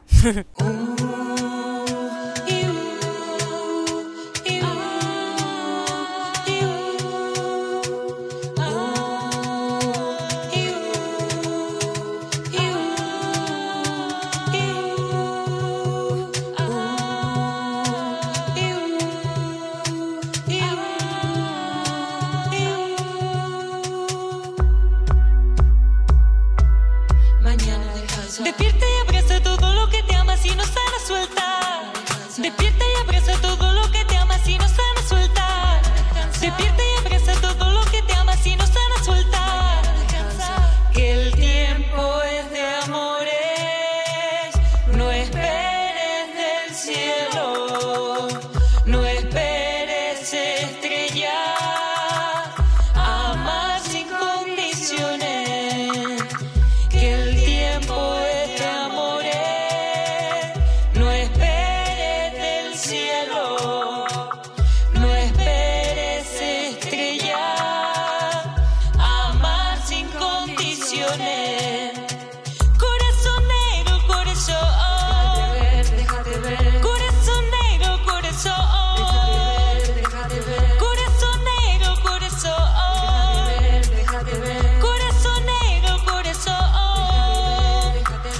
Despierta y abraza todo lo que te amas y no sabes soltar. Despierta y abraza todo lo que te amas y no sabes soltar. Despierta y abraza todo lo que te amas y no sabes soltar. Que el tiempo es de amores, no esperes del cielo, no esperes estrellas, amar sin condiciones. Que el tiempo es de amores, no esperes del cielo, no esperes estrellas, amar sin condiciones. Corazonero, corazón, déjate ver, corazonero, corazón, déjate ver, corazonero, corazón, déjate ver, corazonero, corazón,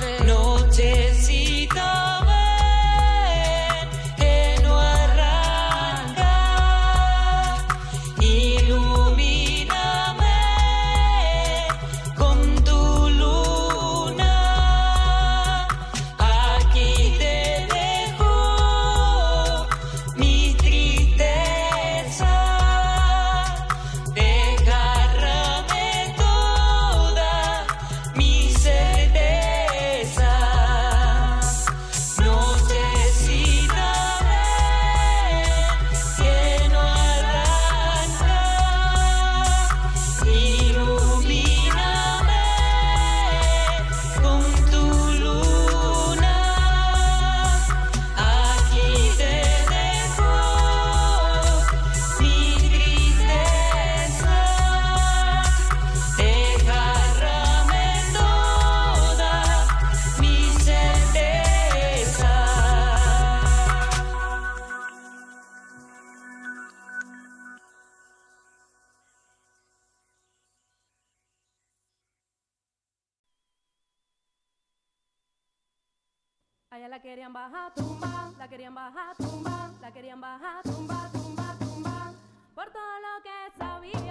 nochecita ven, que no arranca, ilumíname con tu luz. Allá la querían bajar, tumba, la querían bajar, tumba, la querían bajar, tumba, tumba, tumba, por todo lo que sabía.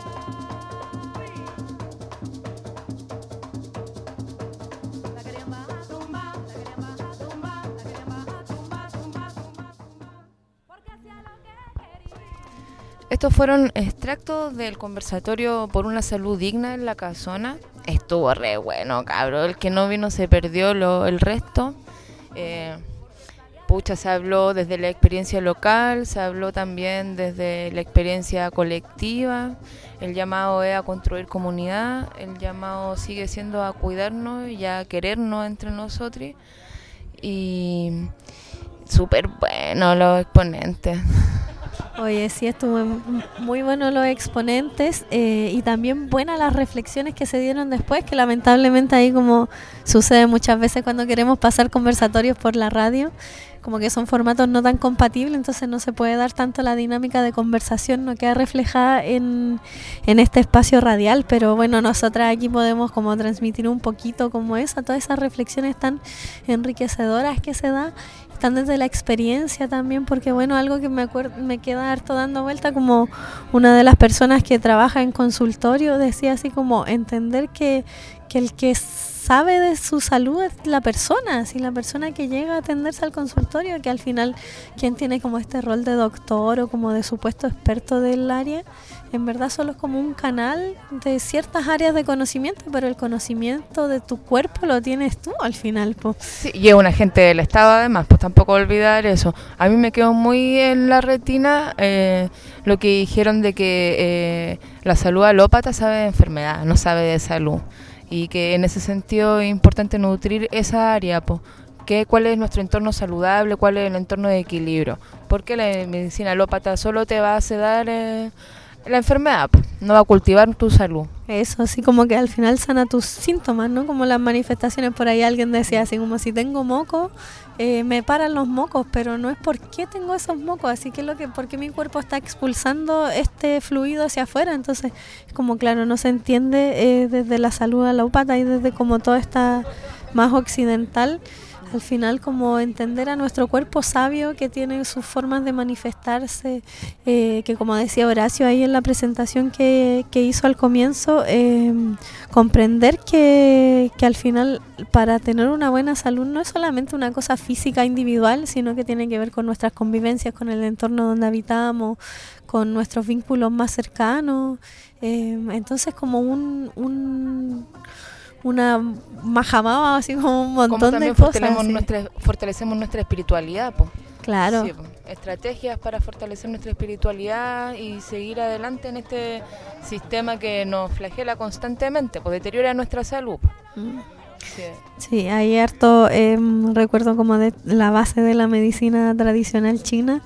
La querían bajar, tumba, la querían bajar, tumba, la querían bajar, tumba, tumba, tumba, tumba, porque hacía lo que quería. Estos fueron extractos del conversatorio por una salud digna en la casona. Estuvo re bueno, cabrón. El que no vino se perdió lo, el resto. Eh, pucha, se habló desde la experiencia local, se habló también desde la experiencia colectiva. El llamado es a construir comunidad, el llamado sigue siendo a cuidarnos y a querernos entre nosotros. Y súper bueno los exponentes. Oye, sí, estuvo muy bueno los exponentes eh, y también buenas las reflexiones que se dieron después, que lamentablemente ahí, como sucede muchas veces cuando queremos pasar conversatorios por la radio, como que son formatos no tan compatibles, entonces no se puede dar tanto la dinámica de conversación, no queda reflejada en, en este espacio radial, pero bueno, nosotras aquí podemos como transmitir un poquito como esa, todas esas reflexiones tan enriquecedoras que se da. Están desde la experiencia también, porque bueno, algo que me acuerdo, me queda harto dando vuelta, como una de las personas que trabaja en consultorio decía así como entender que, que el que sabe de su salud es la persona, si la persona que llega a atenderse al consultorio, que al final quien tiene como este rol de doctor o como de supuesto experto del área, en verdad solo es como un canal de ciertas áreas de conocimiento, pero el conocimiento de tu cuerpo lo tienes tú al final, pues. Sí, y es un agente del Estado además, pues tampoco olvidar eso. A mí me quedó muy en la retina eh, lo que dijeron de que eh, la salud alópata sabe de enfermedad, no sabe de salud. Y que en ese sentido es importante nutrir esa área, pues. ¿Qué, cuál es nuestro entorno saludable, cuál es el entorno de equilibrio? Porque la medicina alópata solo te va a sedar eh, la enfermedad, pues, no va a cultivar tu salud. Eso, así como que al final sana tus síntomas, ¿no? Como las manifestaciones, por ahí alguien decía así como si tengo moco, eh, me paran los mocos, pero no es por qué tengo esos mocos, así que lo que porque mi cuerpo está expulsando este fluido hacia afuera, entonces como claro, no se entiende eh, desde la salud alópata y desde como toda esta más occidental. Al final como entender a nuestro cuerpo sabio que tiene sus formas de manifestarse, eh, que como decía Horacio ahí en la presentación que, que hizo al comienzo, eh, comprender que, que al final para tener una buena salud no es solamente una cosa física individual, sino que tiene que ver con nuestras convivencias, con el entorno donde habitamos, con nuestros vínculos más cercanos, eh, entonces como un... un una majamaba, así como un montón como de cosas. Fortalecemos nuestra, fortalecemos nuestra espiritualidad, pues. Claro. Sí, pues. Estrategias para fortalecer nuestra espiritualidad y seguir adelante en este sistema que nos flagela constantemente, pues deteriora nuestra salud. Mm. Sí. Sí, hay harto, eh, recuerdo como de la base de la medicina tradicional china,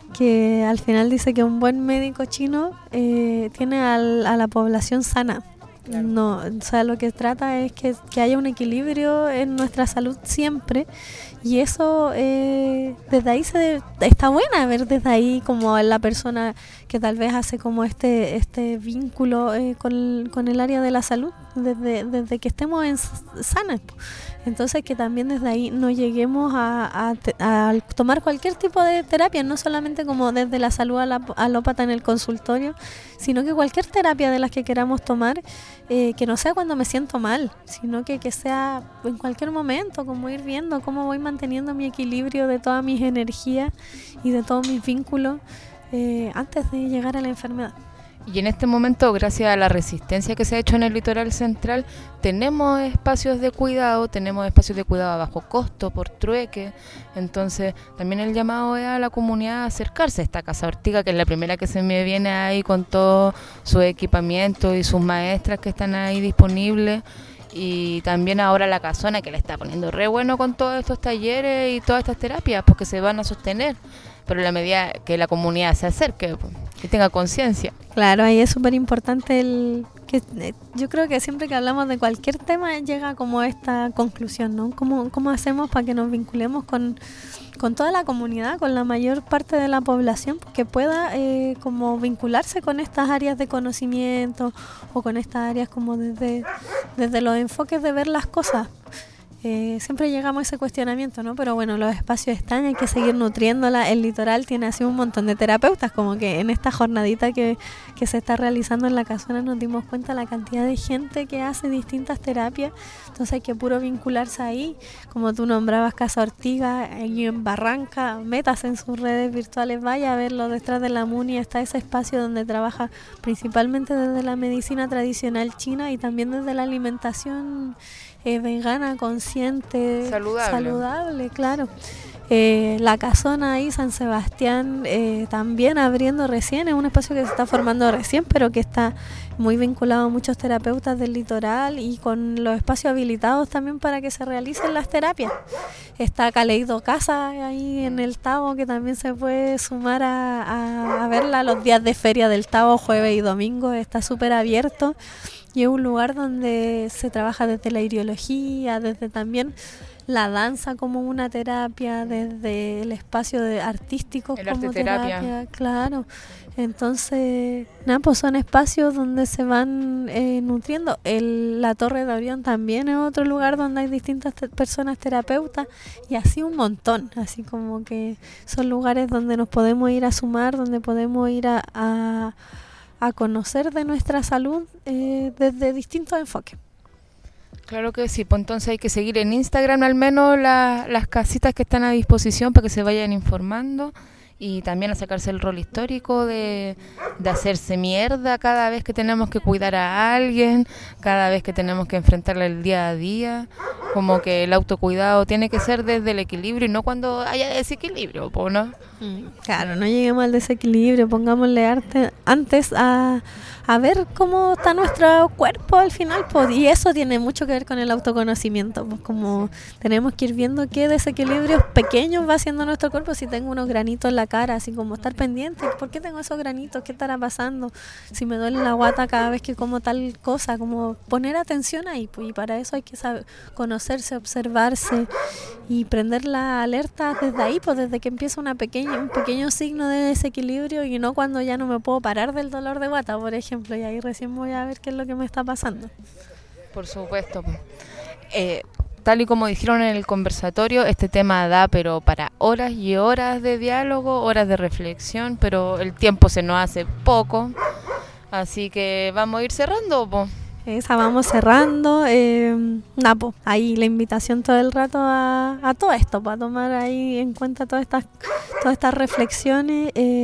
que al final dice que un buen médico chino eh, tiene al, a la población sana. Claro. No, o sea, lo que trata es que, que haya un equilibrio en nuestra salud siempre, y eso eh, desde ahí se está buena ver desde ahí como la persona que tal vez hace como este este vínculo eh, con, con el área de la salud desde, desde que estemos en sanas. Entonces que también desde ahí no lleguemos a, a, a tomar cualquier tipo de terapia, no solamente como desde la salud alópata en el consultorio, sino que cualquier terapia de las que queramos tomar, eh, que no sea cuando me siento mal, sino que, que sea en cualquier momento, como ir viendo cómo voy manteniendo mi equilibrio de todas mis energías y de todos mis vínculos eh, antes de llegar a la enfermedad. Y en este momento, gracias a la resistencia que se ha hecho en el litoral central, tenemos espacios de cuidado, tenemos espacios de cuidado a bajo costo, por trueque. Entonces, también el llamado es a la comunidad a acercarse a esta Casa Ortiga, que es la primera que se me viene ahí con todo su equipamiento y sus maestras que están ahí disponibles. Y también ahora la Casona, que le está poniendo re bueno con todos estos talleres y todas estas terapias, porque se van a sostener. Pero en la medida que la comunidad se acerque, que tenga conciencia. Claro, ahí es súper importante el que eh, yo creo que siempre que hablamos de cualquier tema llega como esta conclusión, ¿no? ¿Cómo, cómo hacemos para que nos vinculemos con, con toda la comunidad, con la mayor parte de la población, que pueda eh, como vincularse con estas áreas de conocimiento o con estas áreas como desde, desde los enfoques de ver las cosas? Eh, siempre llegamos a ese cuestionamiento, ¿no? Pero bueno, los espacios están, hay que seguir nutriéndola. El litoral tiene así un montón de terapeutas, como que en esta jornadita que, que se está realizando en la casona nos dimos cuenta la cantidad de gente que hace distintas terapias, entonces hay que puro vincularse ahí, como tú nombrabas Casa Ortiga, ahí en Barranca, métase en sus redes virtuales, vaya a verlo, detrás de la MUNI está ese espacio donde trabaja principalmente desde la medicina tradicional china y también desde la alimentación Eh, vegana, consciente, saludable, saludable claro. Eh, la casona ahí, San Sebastián, eh, también abriendo recién, es un espacio que se está formando recién, pero que está muy vinculado a muchos terapeutas del litoral y con los espacios habilitados también para que se realicen las terapias. Está Caleido Casa ahí en el Tabo, que también se puede sumar a, a, a verla los días de feria del Tabo, jueves y domingo, está súper abierto. Y es un lugar donde se trabaja desde la ideología, desde también la danza como una terapia, desde el espacio de artístico el como arte terapia. terapia, claro. Entonces, nada, pues son espacios donde se van eh, nutriendo. El, la Torre de Orión también es otro lugar donde hay distintas te- personas terapeutas y así un montón, así como que son lugares donde nos podemos ir a sumar, donde podemos ir a... a a conocer de nuestra salud eh, desde distintos enfoques. Claro que sí, pues entonces hay que seguir en Instagram al menos la, las casitas que están a disposición para que se vayan informando y también a sacarse el rol histórico de, de hacerse mierda cada vez que tenemos que cuidar a alguien, cada vez que tenemos que enfrentarle el día a día, como que el autocuidado tiene que ser desde el equilibrio y no cuando haya desequilibrio, ¿no? Mm, claro, no lleguemos al desequilibrio, pongámosle arte antes a, a ver cómo está nuestro cuerpo al final, pues, y eso tiene mucho que ver con el autoconocimiento, pues como tenemos que ir viendo qué desequilibrios pequeños va haciendo nuestro cuerpo. Si tengo unos granitos en la cara, así como estar pendiente, ¿por qué tengo esos granitos? ¿Qué estará pasando? Si me duele la guata cada vez que como tal cosa, como poner atención ahí, pues, y para eso hay que saber conocerse, observarse y prender la alerta desde ahí, pues desde que empieza una pequeña, un pequeño signo de desequilibrio y no cuando ya no me puedo parar del dolor de guata, por ejemplo, y ahí recién voy a ver qué es lo que me está pasando. Por supuesto. Eh, tal y como dijeron en el conversatorio, este tema da pero para horas y horas de diálogo, horas de reflexión, pero el tiempo se nos hace poco, así que vamos a ir cerrando, po. Esa vamos cerrando. Eh, Napo, ahí la invitación todo el rato a, a todo esto, para tomar ahí en cuenta todas estas, todas estas reflexiones, eh,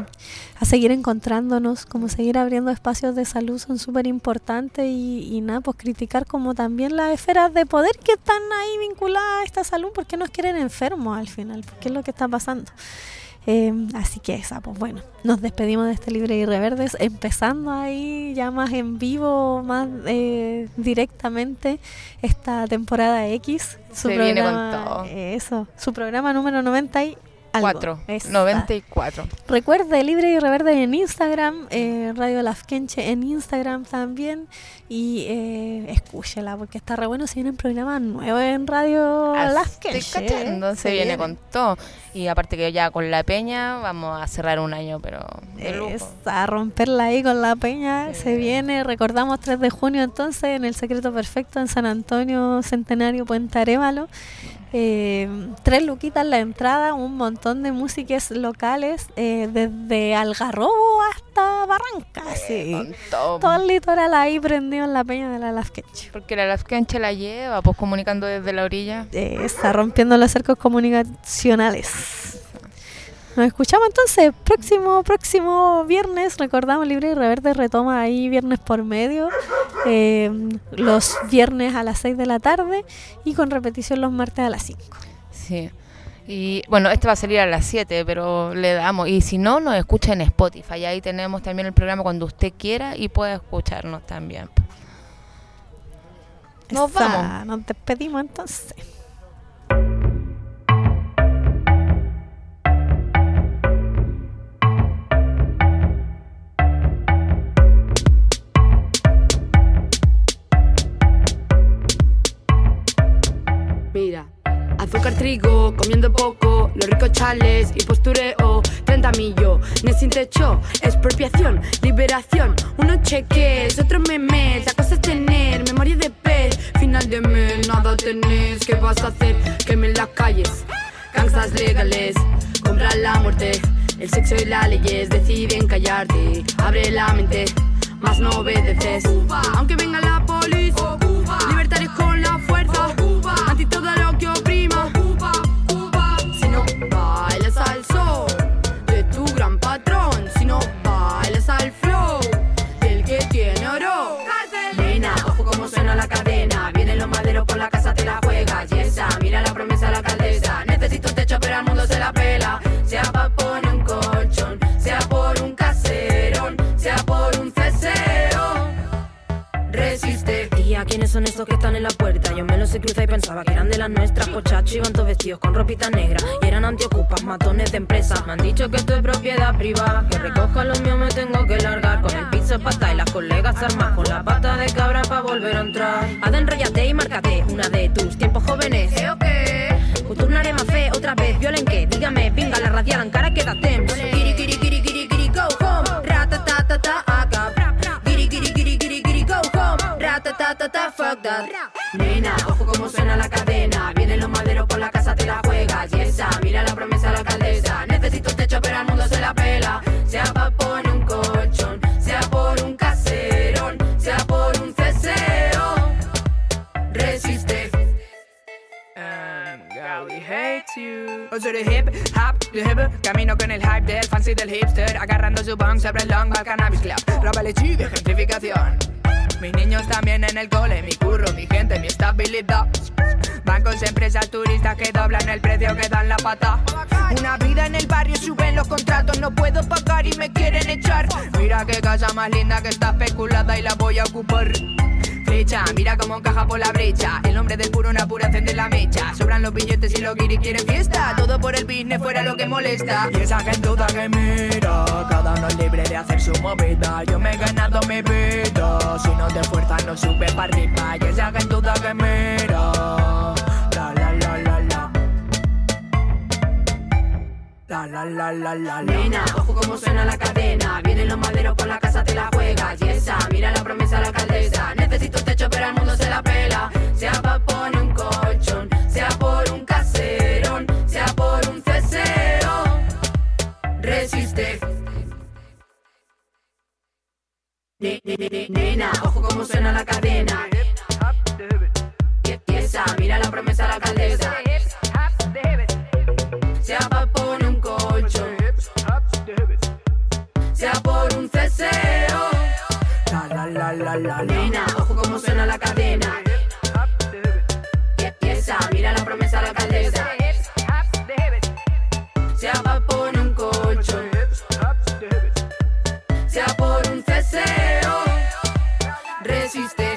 a seguir encontrándonos, como seguir abriendo espacios de salud son súper importantes y, y nada, pues criticar como también las esferas de poder que están ahí vinculadas a esta salud, porque nos quieren enfermos al final, porque es lo que está pasando. Eh, así que esa, pues bueno, nos despedimos de este Libre y Reverdes, empezando ahí ya más en vivo, más eh, directamente esta temporada X. Su Se programa, viene con todo. eh, eso, su programa número noventa y algo. Cuatro, noventa y cuatro. Recuerde, Libre y Reverde en Instagram, eh, Radio Lafkenche en Instagram también, y eh, escúchela porque está re bueno. Se vienen programas nuevos en Radio Lafkenche. Cachando, se, se viene, viene con todo. Y aparte que ya con la Peña vamos a cerrar un año, pero de lujo. Es a romperla ahí con la Peña, sí. Se viene, recordamos tres de junio entonces en El Secreto Perfecto en San Antonio Centenario Puente Arévalo. Eh, tres luquitas la entrada, un montón de músicas locales, eh, desde Algarrobo hasta Barranca, sí. todo. todo el litoral ahí prendido en la Peña de la Lafkenche. Porque la Lafkenche la lleva, pues comunicando desde la orilla. Eh, está rompiendo los cercos comunicacionales. Nos escuchamos entonces próximo próximo viernes. Recordamos, Libre y Reverde retoma ahí viernes por medio, eh, los viernes a las seis de la tarde y con repetición los martes a las cinco. Sí, y bueno, este va a salir a las siete, pero le damos, y si no, nos escucha en Spotify, ahí tenemos también el programa cuando usted quiera y puede escucharnos también. Nos Esa, vamos. Nos despedimos entonces. Mira, azúcar, trigo, comiendo poco, los ricos chales y postureo, treinta millones sin techo, expropiación, liberación, unos cheques, otros memes, la cosa es tener memoria de pez, final de mes, nada tenés. ¿qué vas a hacer? Quemen las calles, gangstas legales, compran la muerte. El sexo y las leyes deciden callarte. Abre la mente, más no obedeces. Aunque venga la policía, libertarios con la fuerza, anti todo lo que oprima. Si no bailas al sol de tu gran patrón, si no bailas al flow del que tiene oro. Nena, ojo como suena la cadena. Vienen los maderos por la casa, te la juegas. Y esa, mira la promesa de la alcaldesa. Necesito un techo pero al mundo se la pela. Sea pa' poner un colchón, sea por un caserón, sea por un ceseo. Resiste. Tía, ¿quiénes son estos que están en la puerta? Yo me los he cruzado y pensaba que eran de las nuestras. Pochachos iban todos vestidos con ropita negra y eran antiocupas, matones de empresa. Me han dicho que esto es propiedad privada, que recoja lo mío me tengo que largar. Con el piso pata y las colegas armas con la pata de cabra pa' volver a entrar. Haz enrollate y márcate una de tus tiempos jóvenes. ¿Eh o qué? Turnaré más fe, otra vez, violen que, dígame, pinga la radial, en cara queda temps. Kiri, kiri, kiri, kiri, kiri, go home. Ratatatata, acá. Kiri, kiri, kiri, kiri, kiri, go home. Ratatatata, fuck that. Nena, ojo como suena la cadena. Vienen los maderos por la casa, te la juegas. Y esa, mira la promesa de la alcaldesa. Necesito un techo pero al mundo se la pela. Sea pa' poner un colchón, sea por un caserón, sea por un ceseo. Resiste. We hate you. Uso de hip hop, de hip. Camino con el hype del fancy del hipster, agarrando su bong sobre el long al cannabis club. Roba lechuga, gentrificación. Mis niños también en el cole, mi curro, mi gente, mi estabilidad. Bancos, empresas, turistas que doblan el precio que dan la pata. Una vida en el barrio, suben los contratos, no puedo pagar y me quieren echar. Mira qué casa más linda que está especulada y la voy a ocupar. Flecha, mira cómo encaja por la brecha. El hombre del puro una pura encende la mecha. Sobran los billetes y los guiris quieren fiesta. Todo por el business fuera lo que molesta. Y esa gentuda que mira, cada uno es libre de hacer su movida. Yo me he ganado mi vida, si no te esfuerzas no sube para arriba. Y esa gentuda que mira, la la la la la. La la la la la la. Nena, ojo como suena la cadena. Vienen los maderos por la casa, te la juegas. Y esa, mira la promesa de la alcaldesa. Necesito un techo pero al mundo se la pela. Sea pa' poner un colchón, sea por un caserón, sea por un ceseo. Resiste. Ne, ne, ne, ne, nena, ojo como suena la cadena. Y esa, mira la promesa de la alcaldesa. Sea pa' poner un colchón, sea por un ceseo. La la la la la. Nena, ojo como suena la cadena. Y esa, mira la promesa de la alcaldesa. Sea pa' poner un colchón, sea por un ceseo. Resiste.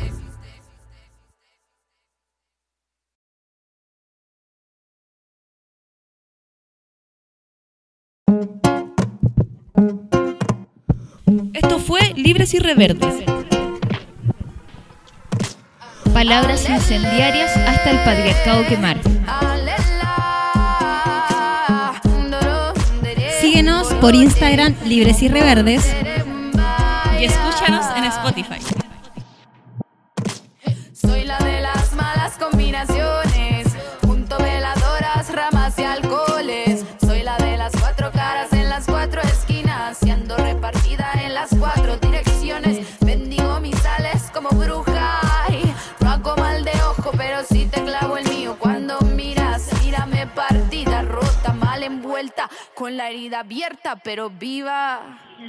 Esto fue Libres y Reverdes. Palabras incendiarias hasta el patriarcado quemar. Síguenos por Instagram Libres y Reverdes y escúchanos en Spotify. Soy la de las malas combinaciones, junto veladoras, ramas y alcoholes. Soy la de las cuatro caras en las cuatro esquinas, siendo repartida en las cuatro direcciones. Bendigo mis sales como bruja, y no hago mal de ojo, pero sí te clavo el mío. Cuando miras, mírame partida, rota, mal envuelta, con la herida abierta, pero viva.